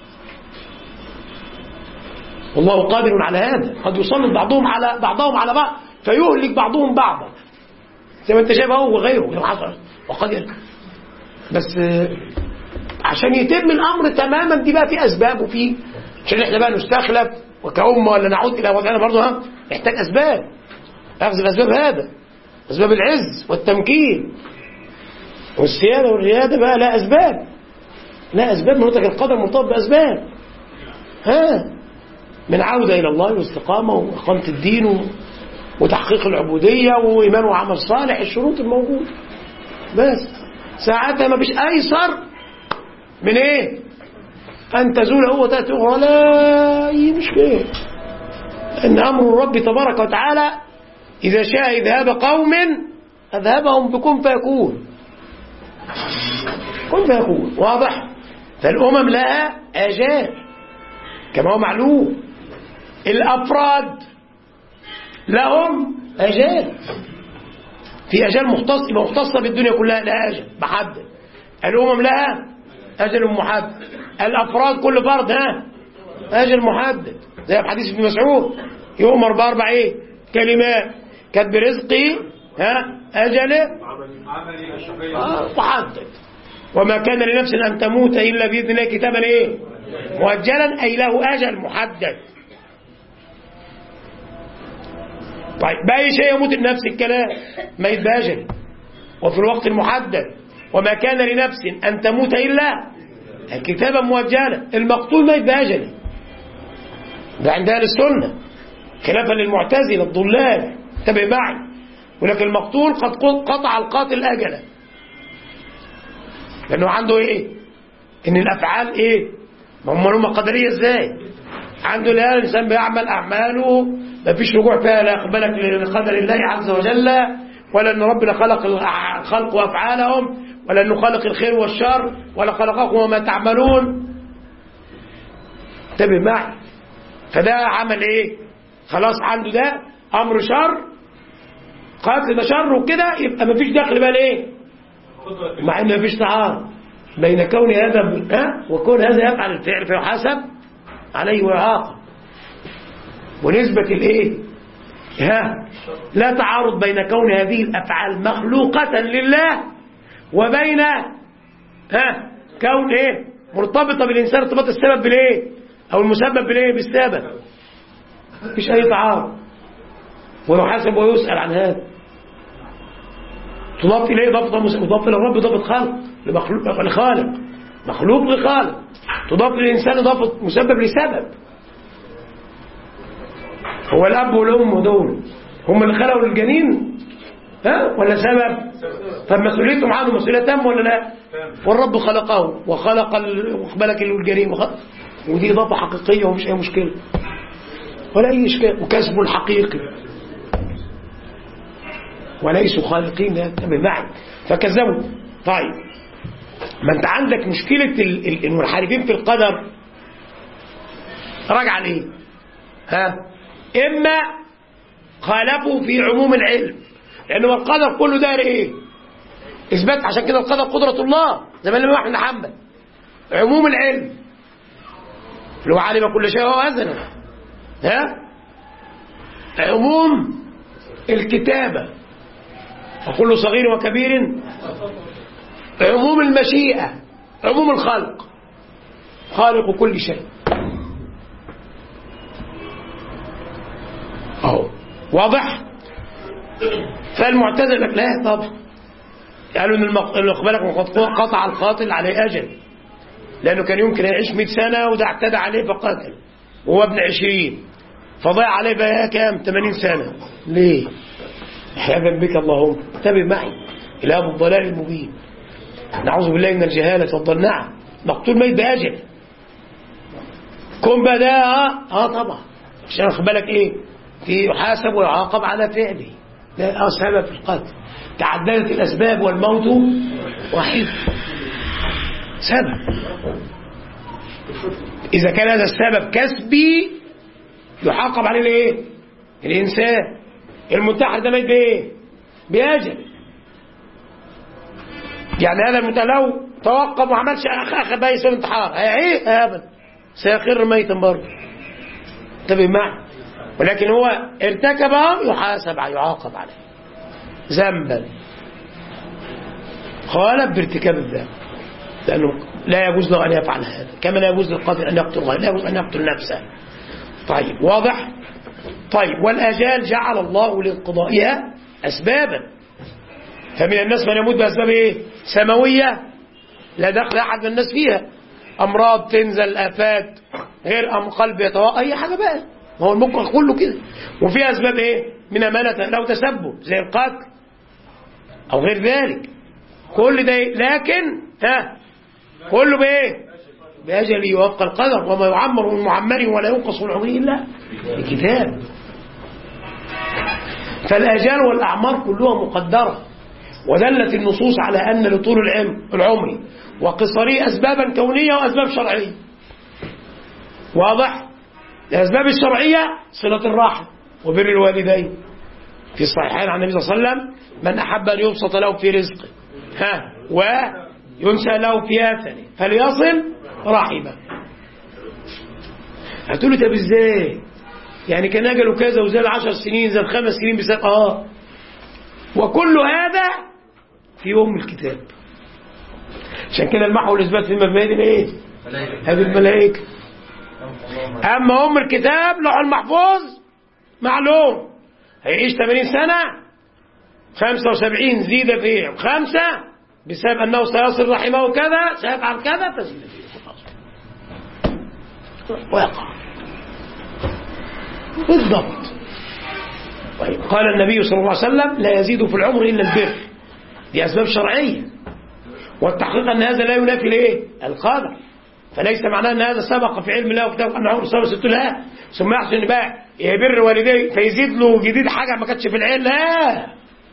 والله قادر على هذا، قد يسلط بعضهم على بعض فيهلك بعضهم بعضا، زي ما انت شايف هو وغيره حصل وقد بس عشان يتم الأمر تماما. دي بقى في أسباب، وفي عشان احنا بقى نستخلف وكأمة ولا نعود إلى وضعنا برضه نحتاج أسباب، أخذ الأسباب، هذا أسباب العز والتمكين والسيادة والريادة بقى لا أسباب، لا أسباب. منطق القدر مرتبط بأسباب، من عودة إلى الله والاستقامة وإقامة الدين وتحقيق العبودية وإيمان وعمل صالح، الشروط الموجودة. بس ساعتها ما فيش أيسر من إيه أن تزول هو تأتي ولا أي مشكلة، أن أمر الرب تبارك وتعالى إذا شاء إذهاب قوم أذهبهم بكم فيكون، كن فيكون، واضح. فالأمم لها آجال كما هو معلوم، الأفراد لهم آجال، في آجال مختصة بالدنيا كلها، لها آجل محدد. الأمم لها أجل محدد، الأفراد كل فرد أجل محدد، زي في حديث ابن مسعود يؤمر بأربع كلمات: كتب رزقي أجله محدد، وما كان لنفس أن تموت إلا بإذن الله كتابا مؤجلا، أي له أجل محدد. طيب بأي شيء يموت النفس الكلام ميت بأجل وفي الوقت المحدد، وما كان لنفس أن تموت إلا كتابا مؤجلا. المقتول ميت بأجل، ده عند أهل السنة خلافا للمعتزلة الضلال، انتبه معي. ولكن المقتول قد قطع القاتل أجلا، لأنه عنده إن الأفعال ما هم قدرية إزاي؟ عنده الإنسان بيعمل أعماله ما فيش رجوع فيها، لا يقبلك لقدر الله عز وجل، ولا أن ربنا خلق الخلق وأفعالهم، ولا أنه خلق الخير والشر، ولا خلقكم وما تعملون. انتبه معي. فده عمل خلاص عنده ده أمر شر، قاتل ده شر وكده، يبقى ما فيش دخل بقى مع أن ما فيش تعارض بين كون هذا وكون هذا يفعل الفعل فيحاسب عليه ويعاقب. ونسبة لا تعارض بين كون هذه الأفعال مخلوقة لله وبين كون مرتبطة بالإنسان ارتباط السبب بالإيه أو المسبب بالإيه بالسبب. مفيش أي تعارض، ويحاسب ويسأل عن هذا. تضاف إليه ضبط مضاف إلى الرب ضبط خالق لخالق، مخلوق لخالق. تضاف للإنسان ضبط مسبب لسبب. هو الأب والأم دول هم اللي خلقوا الجنين ولا سبب؟ طب مسؤوليتهم عنه مسؤولية تامة ولا لا؟ والرب خلقه وخلق ملك الجنين ودي إضافة حقيقية ومش أي مشكلة ولا أي إشكال، وكسبه الحقيقي وليسوا خالقين. انتبه معي فكذبوا. طيب ما انت عندك مشكلة المنحرفين في القدر راجع ليه؟ إما خالفوا في عموم العلم، لأنه القدر كله داير إيه؟ إثبات. عشان كده القدر قدرة الله زي ما الإمام أحمد بن حنبل. عموم العلم لو علم كل شيء وهو أذن. عموم الكتابة وكل صغير وكبير. عموم المشيئة، عموم الخلق، خالق كل شيء. أهو واضح. فالمعتزلة لا طبعا قالوا ان بالك قطع القاتل عليه اجل، لانه كان يمكن يعيش 100 سنة وده اعتدى عليه فقتل وهو ابن 20 فضيع عليه بقى كام 80 سنة. ليه؟ احيانا بك اللهم. انتبه معي، اله الضلال المبين. نعوذ بالله من الجهالة والضلال. نعم مقتول ميت بأجل. كن بقى ده طبعا عشان اخد بالك ايه في يحاسب ويعاقب على فعله. ده سبب في القتل. تعددت الأسباب والموت واحد سبب. إذا كان هذا السبب كسبي يحاقب عليه الايه الإنسان. المنتحر ده ميت بايه بأجل. يعني هذا لو توقف وما عملش أخذ بقى يسوي انتحار ابدا سيخر ميتا برضه. انتبه معي. ولكن هو ارتكبه يحاسب يعاقب عليه ذنبا خالف بارتكاب الذنب، لأنه لا يجوز له أن يفعل هذا، كما لا يجوز للقاتل أن يقتل غيره، لا يجوز أن يقتل نفسه. طيب واضح. طيب والآجال جعل الله لانقضائها أسبابا، فمن الناس من يموت بأسباب ايه سماوية لا دخل أحد من الناس فيها، أمراض تنزل، آفات، غير قلب يتوقع، أي حاجة بقى، ما هو المخ كله كده. وفي أسباب ايه من أمانة لو تسبب زي القتل أو غير ذلك، كل ده لكن كله بايه بأجل يوقع القدر، وما يعمر من معمر ولا ينقص من عمره إلا بكتاب. فالآجال والأعمار كلها مقدرة، ودلت النصوص على أن لطول العمر وقصره أسبابا كونية وأسباب شرعية. واضح. الأسباب الشرعية صلة الرحم وبر الوالدين في الصحيحين عن النبي صلى الله عليه وسلم: من أحب أن يبسط له في رزقه وينسى له في آثره فليصل رحمه. هتقول لي طب ازاي؟ يعني كان أجله كذا وزاد 10 سنين زاد 5 سنين بسبب وكل هذا في يوم الكتاب. عشان كده المحو والإثبات في المبادئ ايه؟ هذه الملائكة. أما أم الكتاب لوح المحفوظ معلوم هيعيش 80 سنة 75 زيد فيه 5 بسبب أنه سيصل رحمه كذا سيفعل كذا فزيد فيه ويقع بالضبط. طيب قال النبي صلى الله عليه وسلم: لا يزيد في العمر إلا البر. دي أسباب شرعية، والتحقيق أن هذا لا ينافي الايه القدر، فليس معناه أن هذا سبق في علم الله وكتاب أن عمره 60 لا ثم يحسن بقى يبر والديه فيزيد له جديد حاجة ما كانتش في العلم. لا،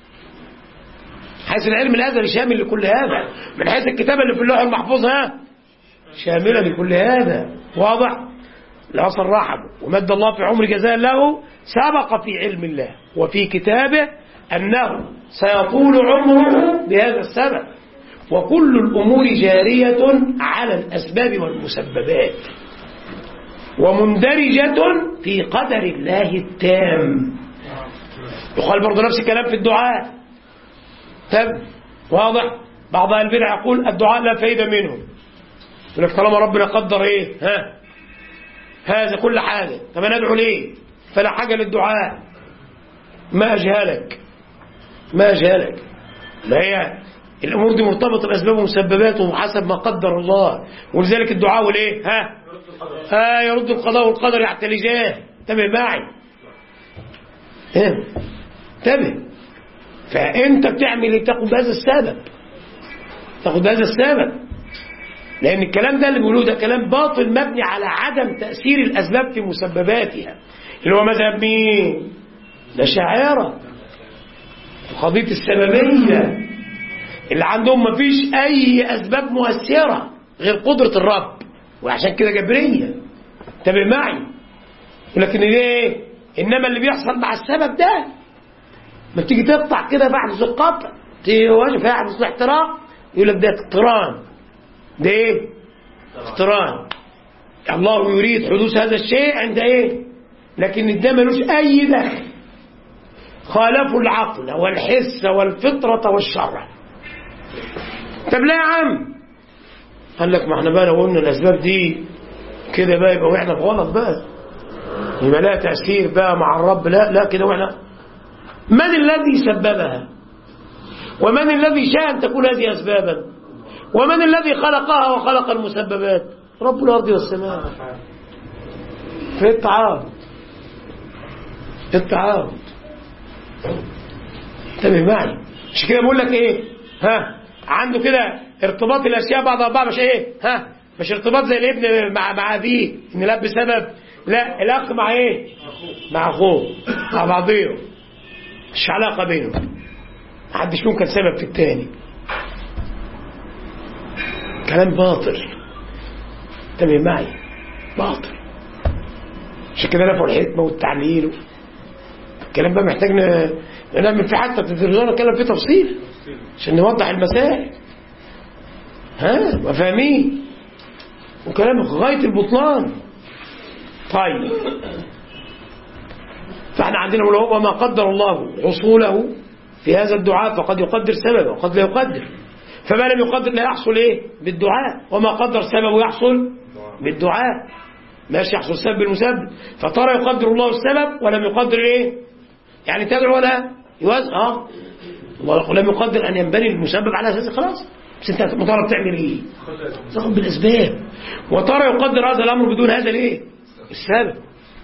حيث العلم الأزلي شامل لكل هذا، من حيث الكتابة اللي في اللوح المحفوظ شاملة لكل هذا. واضح. لا صرحه ومد الله في عمر جزاء له سبق في علم الله وفي كتابه أنه سيطول عمره بهذا السبب، وكل الأمور جارية على الأسباب والمسببات ومندرجة في قدر الله التام. يقال برضه نفس الكلام في الدعاء. طب واضح؟ بعض أهل البدع يقول الدعاء لا فايدة منه، يقول لك طالما ربنا قدر ايه هذا كل حاجة، طب انا ادعو ليه؟ فلا حاجة للدعاء. ما أجهلك ما هي الأمور دي مرتبطة بأسباب ومسبباته وحسب ما قدر الله، ولذلك الدعاء والإيه يرد القضاء والقدر يعتلجاه. انتبه معي، انتبه. فأنت بتعمل ايه؟ تاخد بهذا السبب، لأن الكلام ده اللي بيقولوه ده كلام باطل مبني على عدم تأثير الأسباب في مسبباتها، اللي هو مذهب مين؟ ده شاعرة قضية السببية اللي عندهم ما فيش أي أسباب مؤثرة غير قدرة الرب، وعشان كده جبرية. انتبه معي. ولكن ليه؟ إنما اللي بيحصل مع السبب ده ما تيجي تقطع كده بعد القطع فيحدث الاحتراق، يقول لك ده اقتران. ده ايه؟ اقتران. الله يريد حدوث هذا الشيء عند ايه؟ لكن ده ملوش أي دخل، خالفوا العقل والحس والفطرة والشرع. طب لا يا عم، قال لك ما احنا بقى لو قلنا الأسباب دي كده بقى يبقى واحنا في غلط بقى، يبقى لا تأثير بقى مع الرب، لا كده واحنا. من الذي سببها؟ ومن الذي شاء أن تكون هذه أسبابا؟ ومن الذي خلقها وخلق المسببات؟ رب الأرض والسماء. في التعارض. انتبه معي. مش كده بقول لك ايه؟ عنده كده ارتباط الاشياء بعضها بعض، مش ايه؟ مش ارتباط زي الابن مع ابيه ان الاب سبب، لا، الاخ مع ايه؟ مع اخوه، مع بعضهم، مش علاقه بينهم، محدش فيهم كان سبب في الثاني. كلام باطل. انتبه معي، باطل. عشان كده نفوا الحكمه والتعليل. الكلام بقى محتاج نعمل فيه حتى في التلفزيون نتكلم فيه تفصيل عشان نوضح المسائل، وفاهمين، وكلام غاية البطلان. طيب، فاحنا عندنا ولو ما قدر الله حصوله في هذا الدعاء فقد يقدر سببه وقد لا يقدر، فما لم يقدر لا يحصل ايه؟ بالدعاء، وما قدر سببه يحصل بالدعاء. ماشي، يحصل سبب بالمسبب. فترى يقدر الله السبب ولم يقدر ايه؟ يعني تدعو ولا يوزع ولم يقدر ان ينبني المسبب على اساس خلاص. بس انت مطالب تعمل ايه؟ تاخد بالاسباب. وترى يقدر هذا الامر بدون هذا الايه؟ السبب.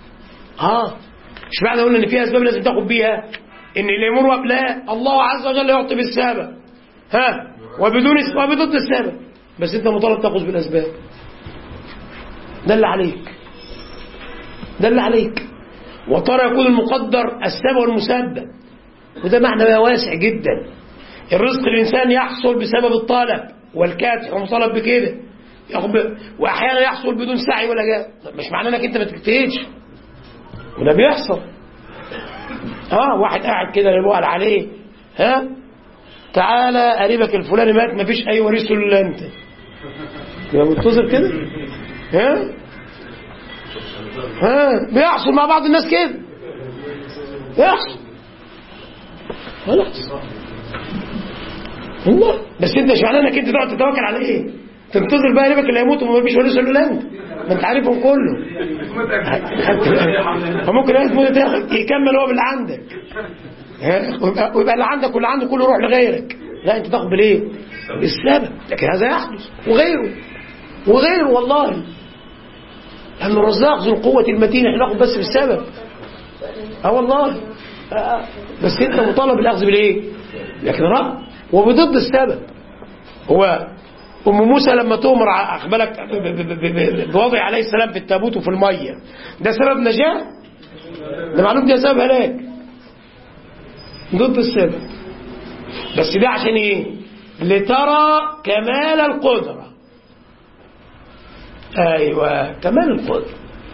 مش معنى قلنا ان في اسباب لازم تاخد بيها ان الامور لا، الله عز وجل يعطي بالسبب وبضد السبب، بس انت مطالب تاخذ بالاسباب. ده اللي عليك. وترى يكون المقدر السبب والمسبب، وده معنى واسع جدا. الرزق الإنسان يحصل بسبب الطلب والكادح ومطالب بكده، وأحيانا يحصل بدون سعي ولا جهد. مش معناه انك انت ما تجتهدش، وده بيحصل. واحد قاعد كده اللي قال عليه تعالى قريبك الفلاني مات ما فيش اي وريث الا انت، يبقى منتظر كده. بيحصل مع بعض الناس كده، بيحصل خلاص والله. بس انت مش معناه انك انت تقعد تتوكل على ايه؟ تنتظر بقى قريبك اللي هيموت وما فيش وريث الا انت، ما انت عارفهم كله. فممكن يكمل هو باللي عندك، ويبقى اللي عندك واللي عنده كله يروح لغيرك. لا، انت تاخد بالايه؟ بالسبب. لكن هذا يحدث وغيره والله. لأن الرزاق ذو القوة المتين، احنا ناخد بس بالسبب. والله. بس انت مطالب بالاخذ بالايه؟ لكن رب وبضد السبب. هو ام موسى لما تؤمر اخبرك بوضع عليه السلام في التابوت وفي الميه، ده سبب نجاه؟ ده معلوم ده سبب هلاك، ضد السبب. بس ده عشان ايه؟ لترى كمال القدرة. ايوه، كمال القدرة.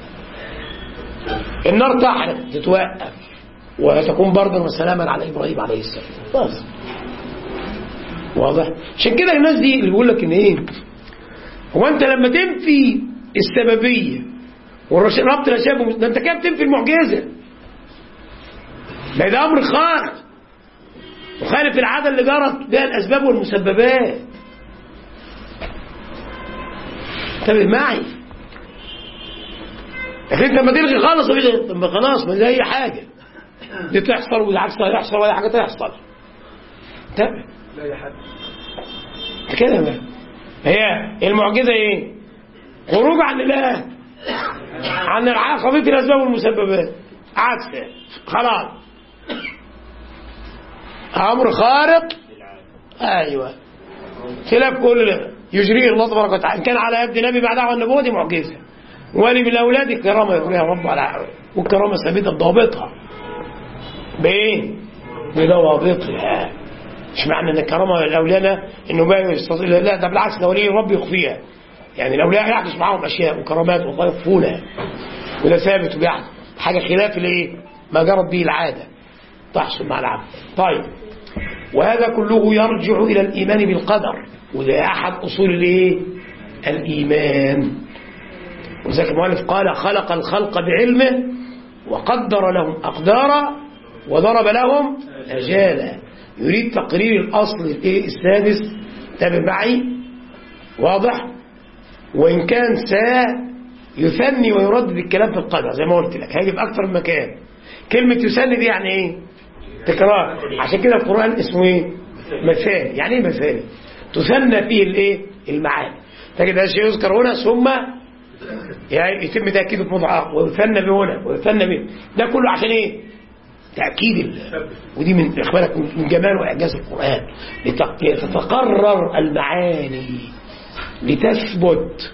النار تحرق تتوقف وتكون بردا وسلاما على ابراهيم عليه السلام. بس واضح. عشان كده الناس دي اللي بيقول لك ان ايه، هو انت لما تنفي السببيه وربط الاشياء ده انت كده بتنفي المعجزه. ده أمر خارق وخالف العادة اللي جرت بها الأسباب والمسببات. انتبه معي. لكن لما تلغي خالص طب خلاص ما زي أي حاجة دي تحصل والعكس هيحصل ولا حاجة تحصل. انتبه لا يا حد كده بقى. هي المعجزة ايه؟ خروج عن الله، عن قضية الأسباب والمسببات، عكس خلاص أمر خارق. أيوة خلاف كل ده يجريه الله تبارك وتعالى. كان على يد نبي بعد دعوة النبوة دي معجزة، ولي من الأولاد الكرامة يقولها رب على، والكرامة ثابتة بضوابطها. بإيه؟ بضوابطها. مش معنى ان الكرامه الاولياء انه بقى يستطيع، لا ده بالعكس، ده ولي الرب يخفيها. يعني الاولياء يحدث معاهم اشياء وكرامات والله يخفونها، وده ثابت وبيحدث حاجه خلاف الايه ما جرت به العاده تحصل مع العبد. طيب وهذا كله يرجع الى الايمان بالقدر، وده احد اصول الايه الايمان. وذلك المؤلف قال خلق الخلق بعلمه وقدر لهم اقدارا وضرب لهم اجالا. يريد تقرير الأصل السادس. تابع معي واضح. وإن كان يثني ويردد الكلام في القدر زي ما قلت لك هيجي في أكثر من مكان. كلمة يثني دي يعني إيه؟ تكرار. عشان كده القرآن اسمه إيه؟ مثاني. يعني إيه مثاني؟ تثنى فيه الإيه؟ المعاني. تجد هذا الشيء يذكر هنا ثم يعني يتم تأكيده في موضع آخر ويثنى به هنا ويثنى به. ده كله عشان إيه؟ تأكيد ودي من إخبارك من جمال وإعجاز القرآن لتتقرر المعاني لتثبت.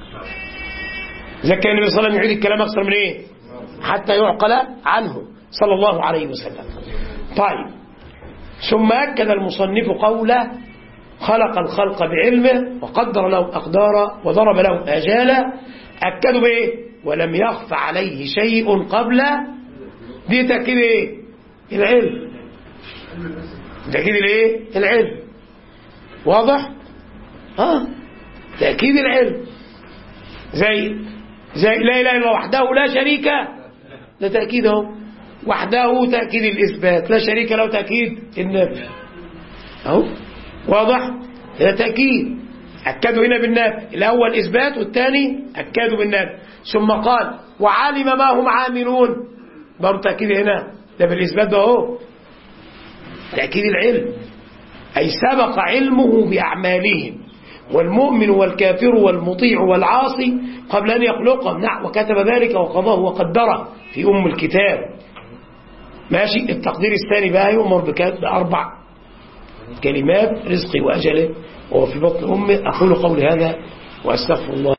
إذا كان النبي صلى الله عليه وسلم يعيد الكلام أكثر من إيه حتى يعقل عنه صلى الله عليه وسلم. طيب ثم أكد المصنف قوله خلق الخلق بعلمه وقدر لهم أقدارا وضرب لهم آجالا. أكدوا بإيه؟ ولم يخف عليه شيء قبل. دي تأكيد إيه؟ العلم. تأكيد الايه؟ العلم. واضح؟ تأكيد العلم. زي لا اله الا الله وحده لا شريك ده تأكيده وحده تأكيد الإثبات، لا شريك له تأكيد النفي. اهو واضح؟ ده تأكيد. أكدوا هنا بالنفي، الأول إثبات والثاني أكدوا بالنفي. ثم قال وعلم ما هم عاملون، برضه تأكيد هنا ده بالإثبات ده اهو تأكيد العلم، أي سبق علمه بأعمالهم والمؤمن والكافر والمطيع والعاصي قبل أن يخلقهم. نعم وكتب ذلك وقضاه وقدره في أم الكتاب. ماشي. التقدير الثاني بقى يؤمر بأربع كلمات رزقي وأجله وهو في بطن أمه. أقول قولي هذا وأستغفر الله.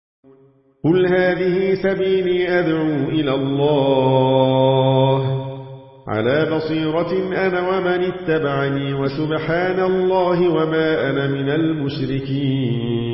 قل هذه سبيلي أدعو إلى الله على بصيرة أنا ومن اتبعني وسبحان الله وما أنا من المشركين.